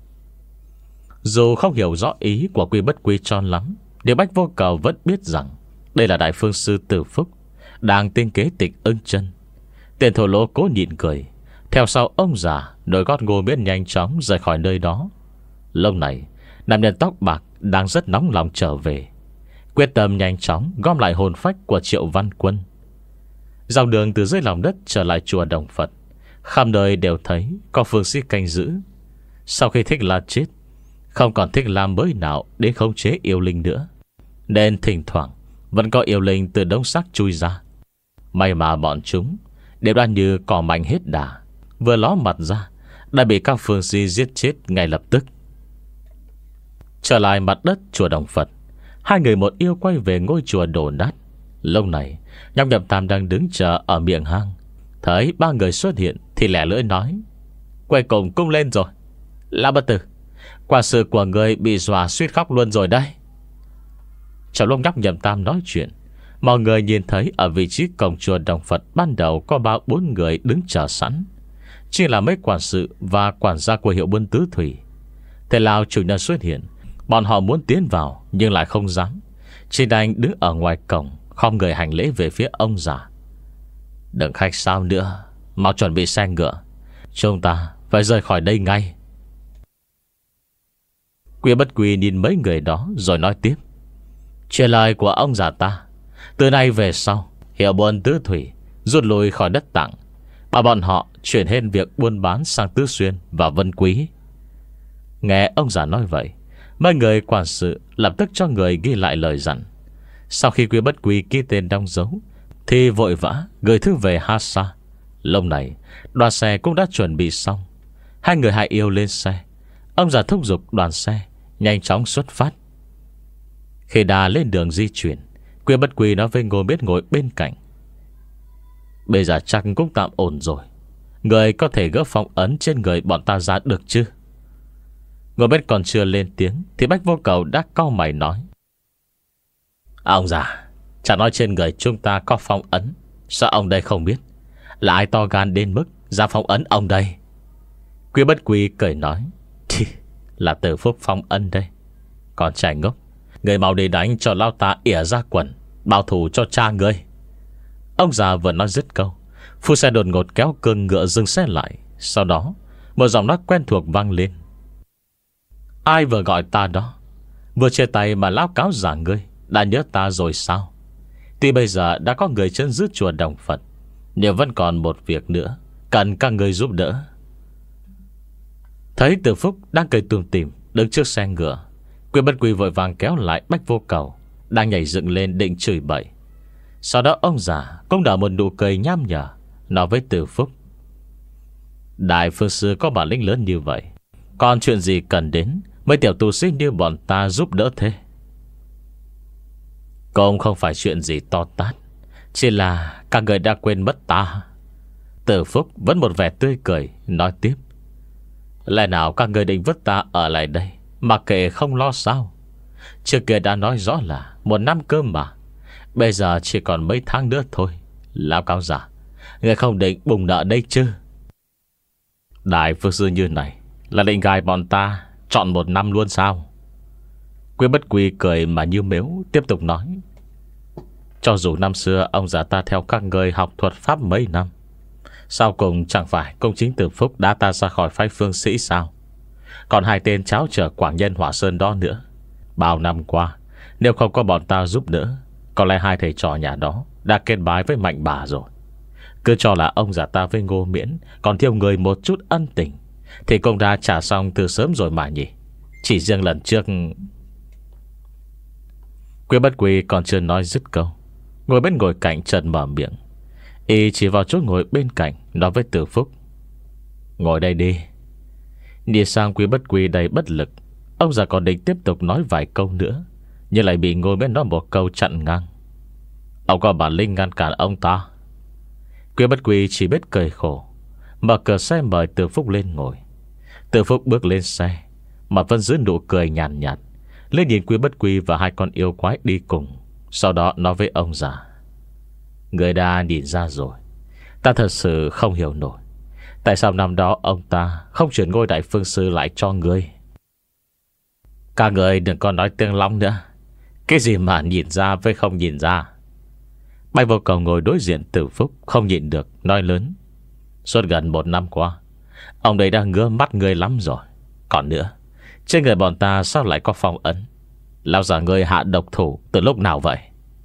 S1: Dù không hiểu rõ ý của Quy Bất Quy cho lắm, điều Bách Vô Cầu vẫn biết rằng đây là Đại Phương Sư Từ Phúc đang tiên kế Tịch Ưng Chân. Tiền thổ lỗ cố nhịn cười, Theo sau ông già, đôi gót Ngô Miễn nhanh chóng rời khỏi nơi đó. Lúc này, nam nhân tóc bạc đang rất nóng lòng trở về, quyết tâm nhanh chóng gom lại hồn phách của Triệu Văn Quân. Dòng đường từ dưới lòng đất trở lại chùa Đồng Phật, khắp nơi đều thấy có phương sĩ canh giữ. Sau khi Thích La chết, không còn Thích La mới nào đến khống chế yêu linh nữa, nên thỉnh thoảng vẫn có yêu linh từ đống xác chui ra. May mà bọn chúng đều đang như cỏ mạnh hết đà, vừa ló mặt ra đã bị các phương sĩ giết chết ngay lập tức. Trở lại mặt đất chùa Đồng Phật, hai người một yêu quay về ngôi chùa đổ nát. Lúc này Nhóc Nhậm Tam đang đứng chờ ở miệng hang, thấy ba người xuất hiện thì lẻ lưỡi nói: "Cuối cùng cung lên rồi. Lão Bất Tử, quả sự của người bị dọa suýt khóc luôn rồi đây." Trong lúc Nhóc Nhậm Tam nói chuyện, mọi người nhìn thấy ở vị trí cổng chùa Đồng Phật ban đầu có ba bốn người đứng chờ sẵn, chỉ là mấy quản sự và quản gia của hiệu buôn tứ thủy. Thế nào chủ nhân xuất hiện, bọn họ muốn tiến vào nhưng lại không dám, chỉ đành đứng ở ngoài cổng, không người hành lễ về phía ông già. "Đừng khách sao nữa, mau chuẩn bị xe ngựa, chúng ta phải rời khỏi đây ngay." Quy Bất Quy nhìn mấy người đó rồi nói tiếp: "Truyền lời của ông già ta, từ nay về sau hiệu buôn tứ thủy rút lui khỏi đất Tạng, và bọn họ chuyển hết việc buôn bán sang Tứ Xuyên và Vân Quý." Nghe ông già nói vậy, mấy người quản sự lập tức cho người ghi lại lời dặn. Sau khi Quy Bất Quy ký tên đóng dấu thì vội vã gửi thư về Ha Sa. Lúc này đoàn xe cũng đã chuẩn bị xong. Hai người hai yêu lên xe. Ông già thúc giục đoàn xe nhanh chóng xuất phát. Khi đã lên đường di chuyển, Quy Bất Quy nói với Ngô Miễn ngồi bên cạnh: "Bây giờ chắc cũng tạm ổn rồi, người có thể gỡ phong ấn trên người bọn ta ra được chứ?" Ngô Miễn còn chưa lên tiếng thì Bách Vô Cầu đã cau mày nói: "Ông già, chả nói trên người chúng ta có phong ấn, sao ông đây không biết? Là ai to gan đến mức ra phong ấn ông đây?" Quy Bất Quy cười nói: "Là Từ Phúc phong ấn đây. Còn trai ngốc, người mau đi đánh cho lão ta ỉa ra quần, báo thù cho cha ngươi." Ông già vừa nói dứt câu, phu xe đột ngột kéo cương ngựa dừng xe lại. Sau đó một giọng nói quen thuộc vang lên: "Ai vừa gọi ta đó? Vừa chia tay mà lão cáo giả ngươi đã nhớ ta rồi sao? Tuy bây giờ đã có người chân giữ chùa Đồng Phật, nhưng vẫn còn một việc nữa cần các người giúp đỡ." Thấy Từ Phúc đang cười tủm tỉm đứng trước xe ngựa, Quy Bất Quy vội vàng kéo lại Bách Vô Cầu đang nhảy dựng lên định chửi bậy. Sau đó ông già cũng nở một nụ cười nham nhở, nói với Từ Phúc: "Đại phương sư có bản lĩnh lớn như vậy, còn chuyện gì cần đến mấy tiểu tu sĩ như bọn ta giúp đỡ thế?" "Cũng không phải chuyện gì to tát, chỉ là các người đã quên mất ta." Từ Phúc vẫn một vẻ tươi cười nói tiếp: "Lẽ nào các người định vứt ta ở lại đây mặc kệ không lo sao? Trước kia đã nói rõ là một năm cơ mà, bây giờ chỉ còn mấy tháng nữa thôi. Lão cáo giả, người không định bùng nợ đây chứ?" "Đại phương sư như này là định gài bọn ta chọn một năm luôn sao?" Quy Bất Quy cười mà như mếu tiếp tục nói: "Cho dù năm xưa ông già ta theo các người học thuật pháp mấy năm, sau cùng chẳng phải công chính Từ Phúc đã ta ra khỏi phái phương sĩ sao? Còn hai tên cháu trở Quảng Nhân Hỏa Sơn đó nữa. Bao năm qua, nếu không có bọn ta giúp đỡ, có lẽ hai thầy trò nhà đó đã kết bái với Mạnh Bà rồi. Cứ cho là ông già ta với Ngô Miễn còn thiếu người một chút ân tình, thì cũng đã trả xong từ sớm rồi mà nhỉ. Chỉ riêng lần trước..." Quy Bất Quy còn chưa nói dứt câu, ngồi bên ngồi cạnh Trần mở miệng. Y chỉ vào chỗ ngồi bên cạnh nói với Từ Phúc: "Ngồi đây đi." Đi sang Quy Bất Quy đầy bất lực. Ông già còn định tiếp tục nói vài câu nữa, nhưng lại bị ngồi bên nói một câu chặn ngang: "Ông có bản lĩnh ngăn cản ông ta?" Quy Bất Quy chỉ biết cười khổ, mở cửa xe mời Từ Phúc lên ngồi. Từ Phúc bước lên xe, mặt vẫn giữ nụ cười nhàn nhạt, nhạt, lên nhìn Quy Bất Quy và hai con yêu quái đi cùng. Sau đó nói với ông già: "Người đã nhìn ra rồi, ta thật sự không hiểu nổi tại sao năm đó ông ta không chuyển ngôi đại phương sư lại cho ngươi. Các người đừng có nói tiếng lóng nữa. Cái gì mà nhìn ra với không nhìn ra?" Bạch Vô Cầu ngồi đối diện Từ Phúc không nhịn được nói lớn: Suốt gần một năm qua, ông đây đang ngứa mắt ngươi lắm rồi. Còn nữa, trên người bọn ta sao lại có phong ấn? Lão già ngươi hạ độc thủ từ lúc nào vậy?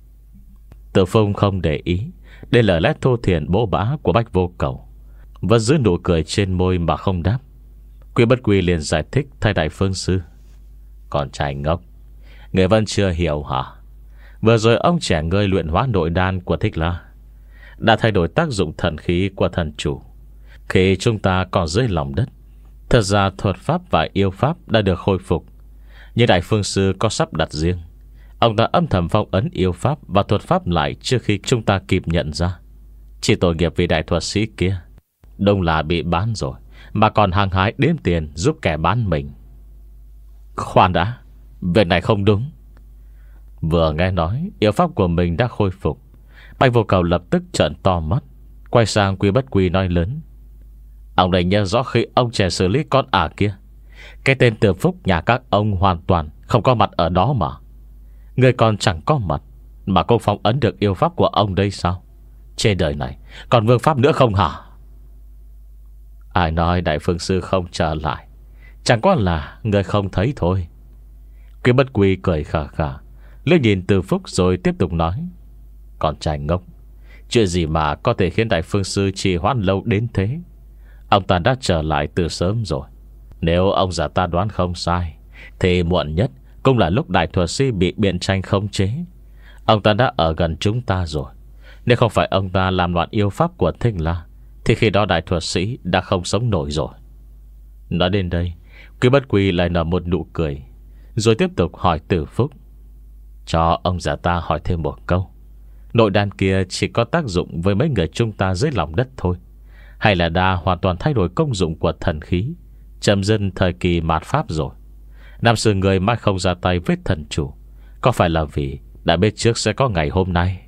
S1: Từ Phúc không để ý đến lời lẽ thô thiển bố bã của Bách Vô Cầu, vẫn giữ nụ cười trên môi mà không đáp. Quý Bất Quy liền giải thích thay đại phương sư: Còn trai ngốc, người vẫn chưa hiểu hả? Vừa rồi ông trẻ ngươi luyện hóa nội đan của Thích La đã thay đổi tác dụng thần khí của thần chủ. Khi chúng ta còn dưới lòng đất, thật ra thuật pháp và yêu pháp đã được khôi phục. Nhưng đại phương sư có sắp đặt riêng. Ông đã âm thầm phong ấn yêu pháp và thuật pháp lại trước khi chúng ta kịp nhận ra. Chỉ tội nghiệp vì đại thuật sĩ kia, đúng là bị bán rồi, mà còn hăng hái đếm tiền giúp kẻ bán mình. Khoan đã, việc này không đúng. Vừa nghe nói yêu pháp của mình đã khôi phục, Bạch Vô Cầu lập tức trợn to mắt, quay sang Quý Bất Quy nói lớn: Ông đây nhớ rõ khi ông trẻ xử lý con ả kia, cái tên Từ Phúc nhà các ông hoàn toàn không có mặt ở đó mà. Người còn chẳng có mặt mà cũng phong ấn được yêu pháp của ông đây sao? Trên đời này còn vương pháp nữa không hả? Ai nói đại phương sư không trở lại? Chẳng qua là người không thấy thôi. Quý Bất Quy cười khà khà, liếc nhìn Từ Phúc rồi tiếp tục nói: Còn trai ngốc, chuyện gì mà có thể khiến đại phương sư trì hoãn lâu đến thế? Ông ta đã trở lại từ sớm rồi. Nếu ông già ta đoán không sai, thì muộn nhất cũng là lúc đại thuật sĩ bị biện tranh khống chế. Ông ta đã ở gần chúng ta rồi. Nếu không phải ông ta làm loạn yêu pháp của Thích La, thì khi đó đại thuật sĩ đã không sống nổi rồi. Nói đến đây, Quý Bất Quy lại nở một nụ cười, rồi tiếp tục hỏi Từ Phúc: Cho ông già ta hỏi thêm một câu. Nội đan kia chỉ có tác dụng với mấy người chúng ta dưới lòng đất thôi, hay là đã hoàn toàn thay đổi công dụng của thần khí, chấm dứt thời kỳ mạt pháp rồi? Năm xưa người mãi không ra tay với thần chủ, có phải là vì đã biết trước sẽ có ngày hôm nay?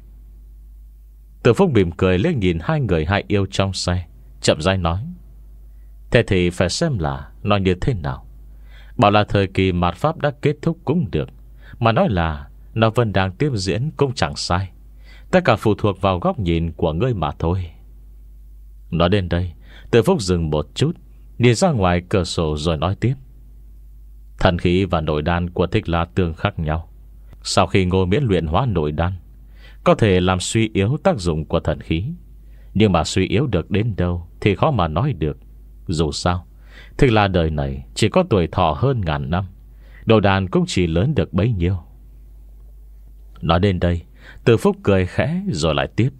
S1: Từ Phúc mỉm cười liếc nhìn hai người hai yêu trong xe, chậm rãi nói: Thế thì phải xem là nói như thế nào. Bảo là thời kỳ mạt pháp đã kết thúc cũng được, mà nói là nó vẫn đang tiếp diễn cũng chẳng sai. Tất cả phụ thuộc vào góc nhìn của ngươi mà thôi. Nói đến đây, Từ Phúc dừng một chút, nhìn ra ngoài cửa sổ rồi nói tiếp: Thần khí và nội đan của Thích La tương khắc nhau. Sau khi Ngô Miễn luyện hóa nội đan, có thể làm suy yếu tác dụng của thần khí, nhưng mà suy yếu được đến đâu thì khó mà nói được. Dù sao, Thích La đời này chỉ có tuổi thọ hơn ngàn năm, nội đan cũng chỉ lớn được bấy nhiêu. Nói đến đây, Từ Phúc cười khẽ rồi lại tiếp: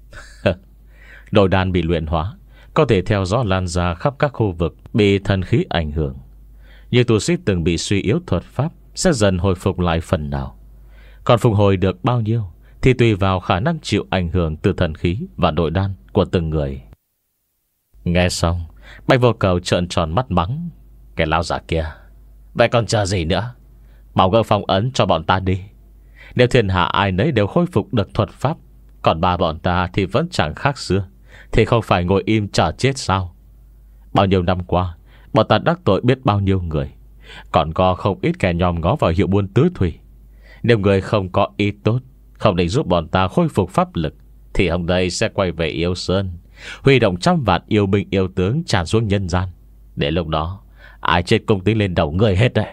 S1: Nội đan bị luyện hóa có thể theo gió lan ra khắp các khu vực bị thần khí ảnh hưởng. Như tu sĩ từng bị suy yếu thuật pháp sẽ dần hồi phục lại phần nào. Còn phục hồi được bao nhiêu thì tùy vào khả năng chịu ảnh hưởng từ thần khí và nội đan của từng người. Nghe xong, Bạch Vô Cầu trợn tròn mắt mắng: Cái lão già kia, vậy còn chờ gì nữa? Bảo gỡ phong ấn cho bọn ta đi. Nếu thiên hạ ai nấy đều khôi phục được thuật pháp, còn ba bọn ta thì vẫn chẳng khác xưa, thì không phải ngồi im chờ chết sao? Bao nhiêu năm qua, bọn ta đắc tội biết bao nhiêu người, còn có không ít kẻ nhòm ngó vào hiệu buôn tứ thủy. Nếu người không có ý tốt, không định giúp bọn ta khôi phục pháp lực, thì hôm nay sẽ quay về Yêu Sơn, huy động trăm vạn yêu binh yêu tướng tràn xuống nhân gian. Để lúc đó ai chết cũng tính lên đầu người hết đấy.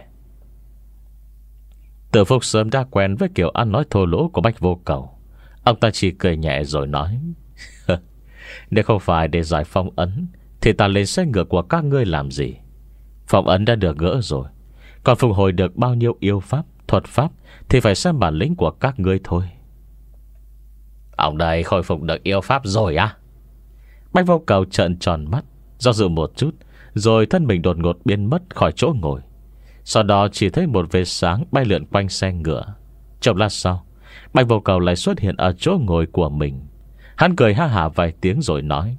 S1: Từ Phúc sớm đã quen với kiểu ăn nói thô lỗ của Bách Vô Cầu. Ông ta chỉ cười nhẹ rồi nói: Nếu không phải để giải phong ấn, thì ta lên xe ngựa của các ngươi làm gì? Phong ấn đã được gỡ rồi, còn phục hồi được bao nhiêu yêu pháp, thuật pháp thì phải xem bản lĩnh của các ngươi thôi. Ông đây khôi phục được yêu pháp rồi á? Bách Vô Cầu trợn tròn mắt, do dự một chút, rồi thân mình đột ngột biến mất khỏi chỗ ngồi. Sau đó chỉ thấy một vệt sáng bay lượn quanh xe ngựa. Chốc lát sau, Bạch Vô Cầu lại xuất hiện ở chỗ ngồi của mình. Hắn cười ha hả vài tiếng rồi nói: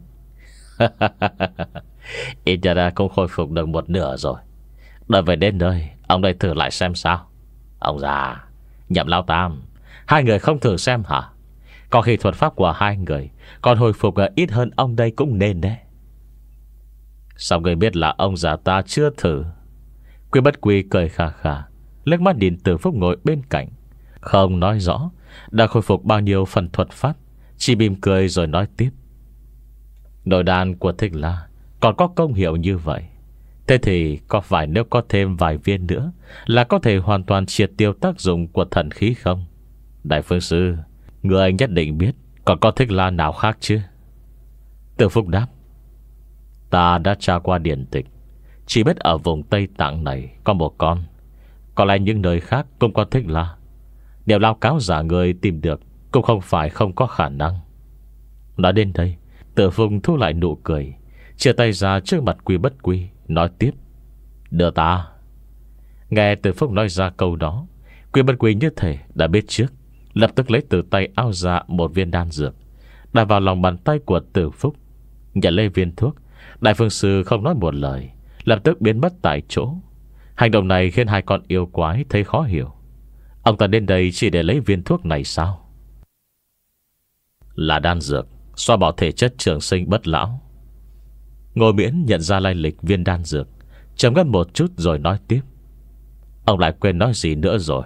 S1: Ít ra cũng khôi phục được một nửa rồi. Đợi về đến nơi, ông đây thử lại xem sao. Ông già, Nhậm Lão Tam, hai người không thử xem hả? Có khi thuật pháp của hai người còn hồi phục ít hơn ông đây cũng nên đấy. Sao người biết là ông già ta chưa thử? Quý Bất Quy cười khà khà, liếc mắt nhìn Từ Phúc ngồi bên cạnh, không nói rõ đã khôi phục bao nhiêu phần thuật pháp, chỉ mỉm cười rồi nói tiếp: Nội đan của Thích La còn có công hiệu như vậy, thế thì có phải nếu có thêm vài viên nữa là có thể hoàn toàn triệt tiêu tác dụng của thần khí không? Đại phương sư, người nhất định biết còn có Thích La nào khác chứ? Từ Phúc đáp: Ta đã tra qua điển tịch, chỉ biết ở vùng Tây Tạng này có một con. Có lẽ những nơi khác cũng có Thích La. Điều lao cáo giả người tìm được cũng không phải không có khả năng. Nói đến đây, Tử Phúc thu lại nụ cười, chia tay ra trước mặt Quy Bất Quy, nói tiếp: Đưa ta. Nghe Tử Phúc nói ra câu đó, Quy Bất Quy như thể đã biết trước, lập tức lấy từ tay áo ra một viên đan dược, đặt vào lòng bàn tay của Tử Phúc. Nhận lấy viên thuốc, Đại phương sư không nói một lời, lập tức biến mất tại chỗ. Hành động này khiến hai con yêu quái thấy khó hiểu. Ông ta đến đây chỉ để lấy viên thuốc này sao? Là đan dược xoa bỏ thể chất trường sinh bất lão. Ngô Miễn nhận ra lai lịch viên đan dược, trầm ngâm một chút rồi nói tiếp: Ông lại quên nói gì nữa rồi.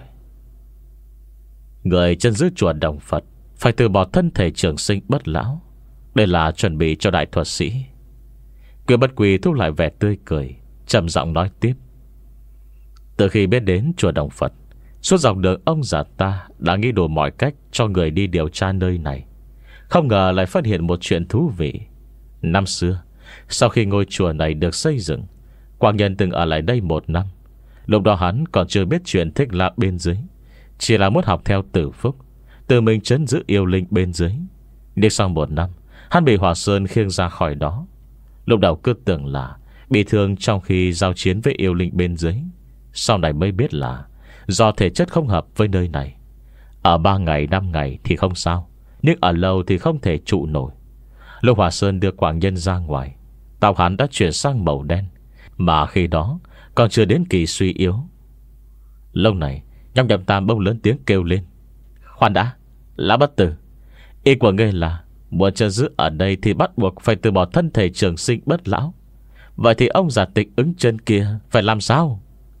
S1: Người chân giữ chùa Đồng Phật phải từ bỏ thân thể trường sinh bất lão. Đây là chuẩn bị cho đại thuật sĩ. Quy Bất Quy thu lại vẻ tươi cười, trầm giọng nói tiếp: Từ khi biết đến chùa Đồng Phật, suốt dọc đường ông già ta đã nghĩ đủ mọi cách cho người đi điều tra nơi này. Không ngờ lại phát hiện một chuyện thú vị. Năm xưa, sau khi ngôi chùa này được xây dựng, Quang Nhân từng ở lại đây một năm. Lúc đó hắn còn chưa biết chuyện Thích La bên dưới, chỉ là muốn học theo Tử Phúc, tự mình trấn giữ yêu linh bên dưới. Nhưng sau một năm, hắn bị Hỏa Sơn khiêng ra khỏi đó. Lúc đầu cứ tưởng là bị thương trong khi giao chiến với yêu linh bên dưới, sau này mới biết là do thể chất không hợp với nơi này. Ở ba ngày năm ngày thì không sao, nhưng ở lâu thì không thể trụ nổi. Lúc Hỏa Sơn đưa Quảng Nhân ra ngoài, tóc hắn đã chuyển sang màu đen, mà khi đó còn chưa đến kỳ suy yếu. Lúc này Nhâm Nhậm Tam bỗng lớn tiếng kêu lên: Khoan đã, Lã Bất Tử, ý của ngươi là muốn chân giữ ở đây thì bắt buộc phải từ bỏ thân thể trường sinh bất lão. Vậy thì ông già Tịch Ứng Chân kia phải làm sao?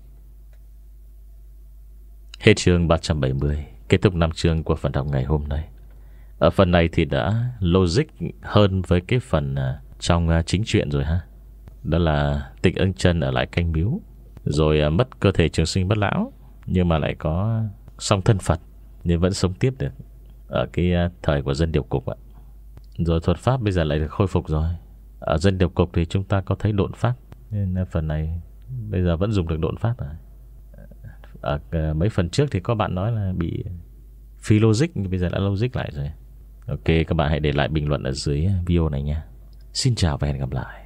S1: Hết chương ba trăm bảy mươi. Kết thúc năm chương của phần đọc ngày hôm nay. Ở phần này thì đã logic hơn với cái phần uh, trong uh, chính truyện rồi ha. Đó là Tịch Ứng Chân ở lại canh miếu, rồi uh, mất cơ thể trường sinh bất lão, nhưng mà lại có song thân Phật, nhưng vẫn sống tiếp được ở cái uh, thời của dân điều cục ạ. Rồi thuật pháp bây giờ lại được khôi phục rồi. Ở dân điều cục thì chúng ta có thấy độn pháp, nên uh, phần này bây giờ vẫn dùng được độn pháp à. Ở uh, mấy phần trước thì có bạn nói là bị phi logic, nhưng bây giờ đã logic lại rồi. Ok, các bạn hãy để lại bình luận ở dưới video này nha. Xin chào và hẹn gặp lại.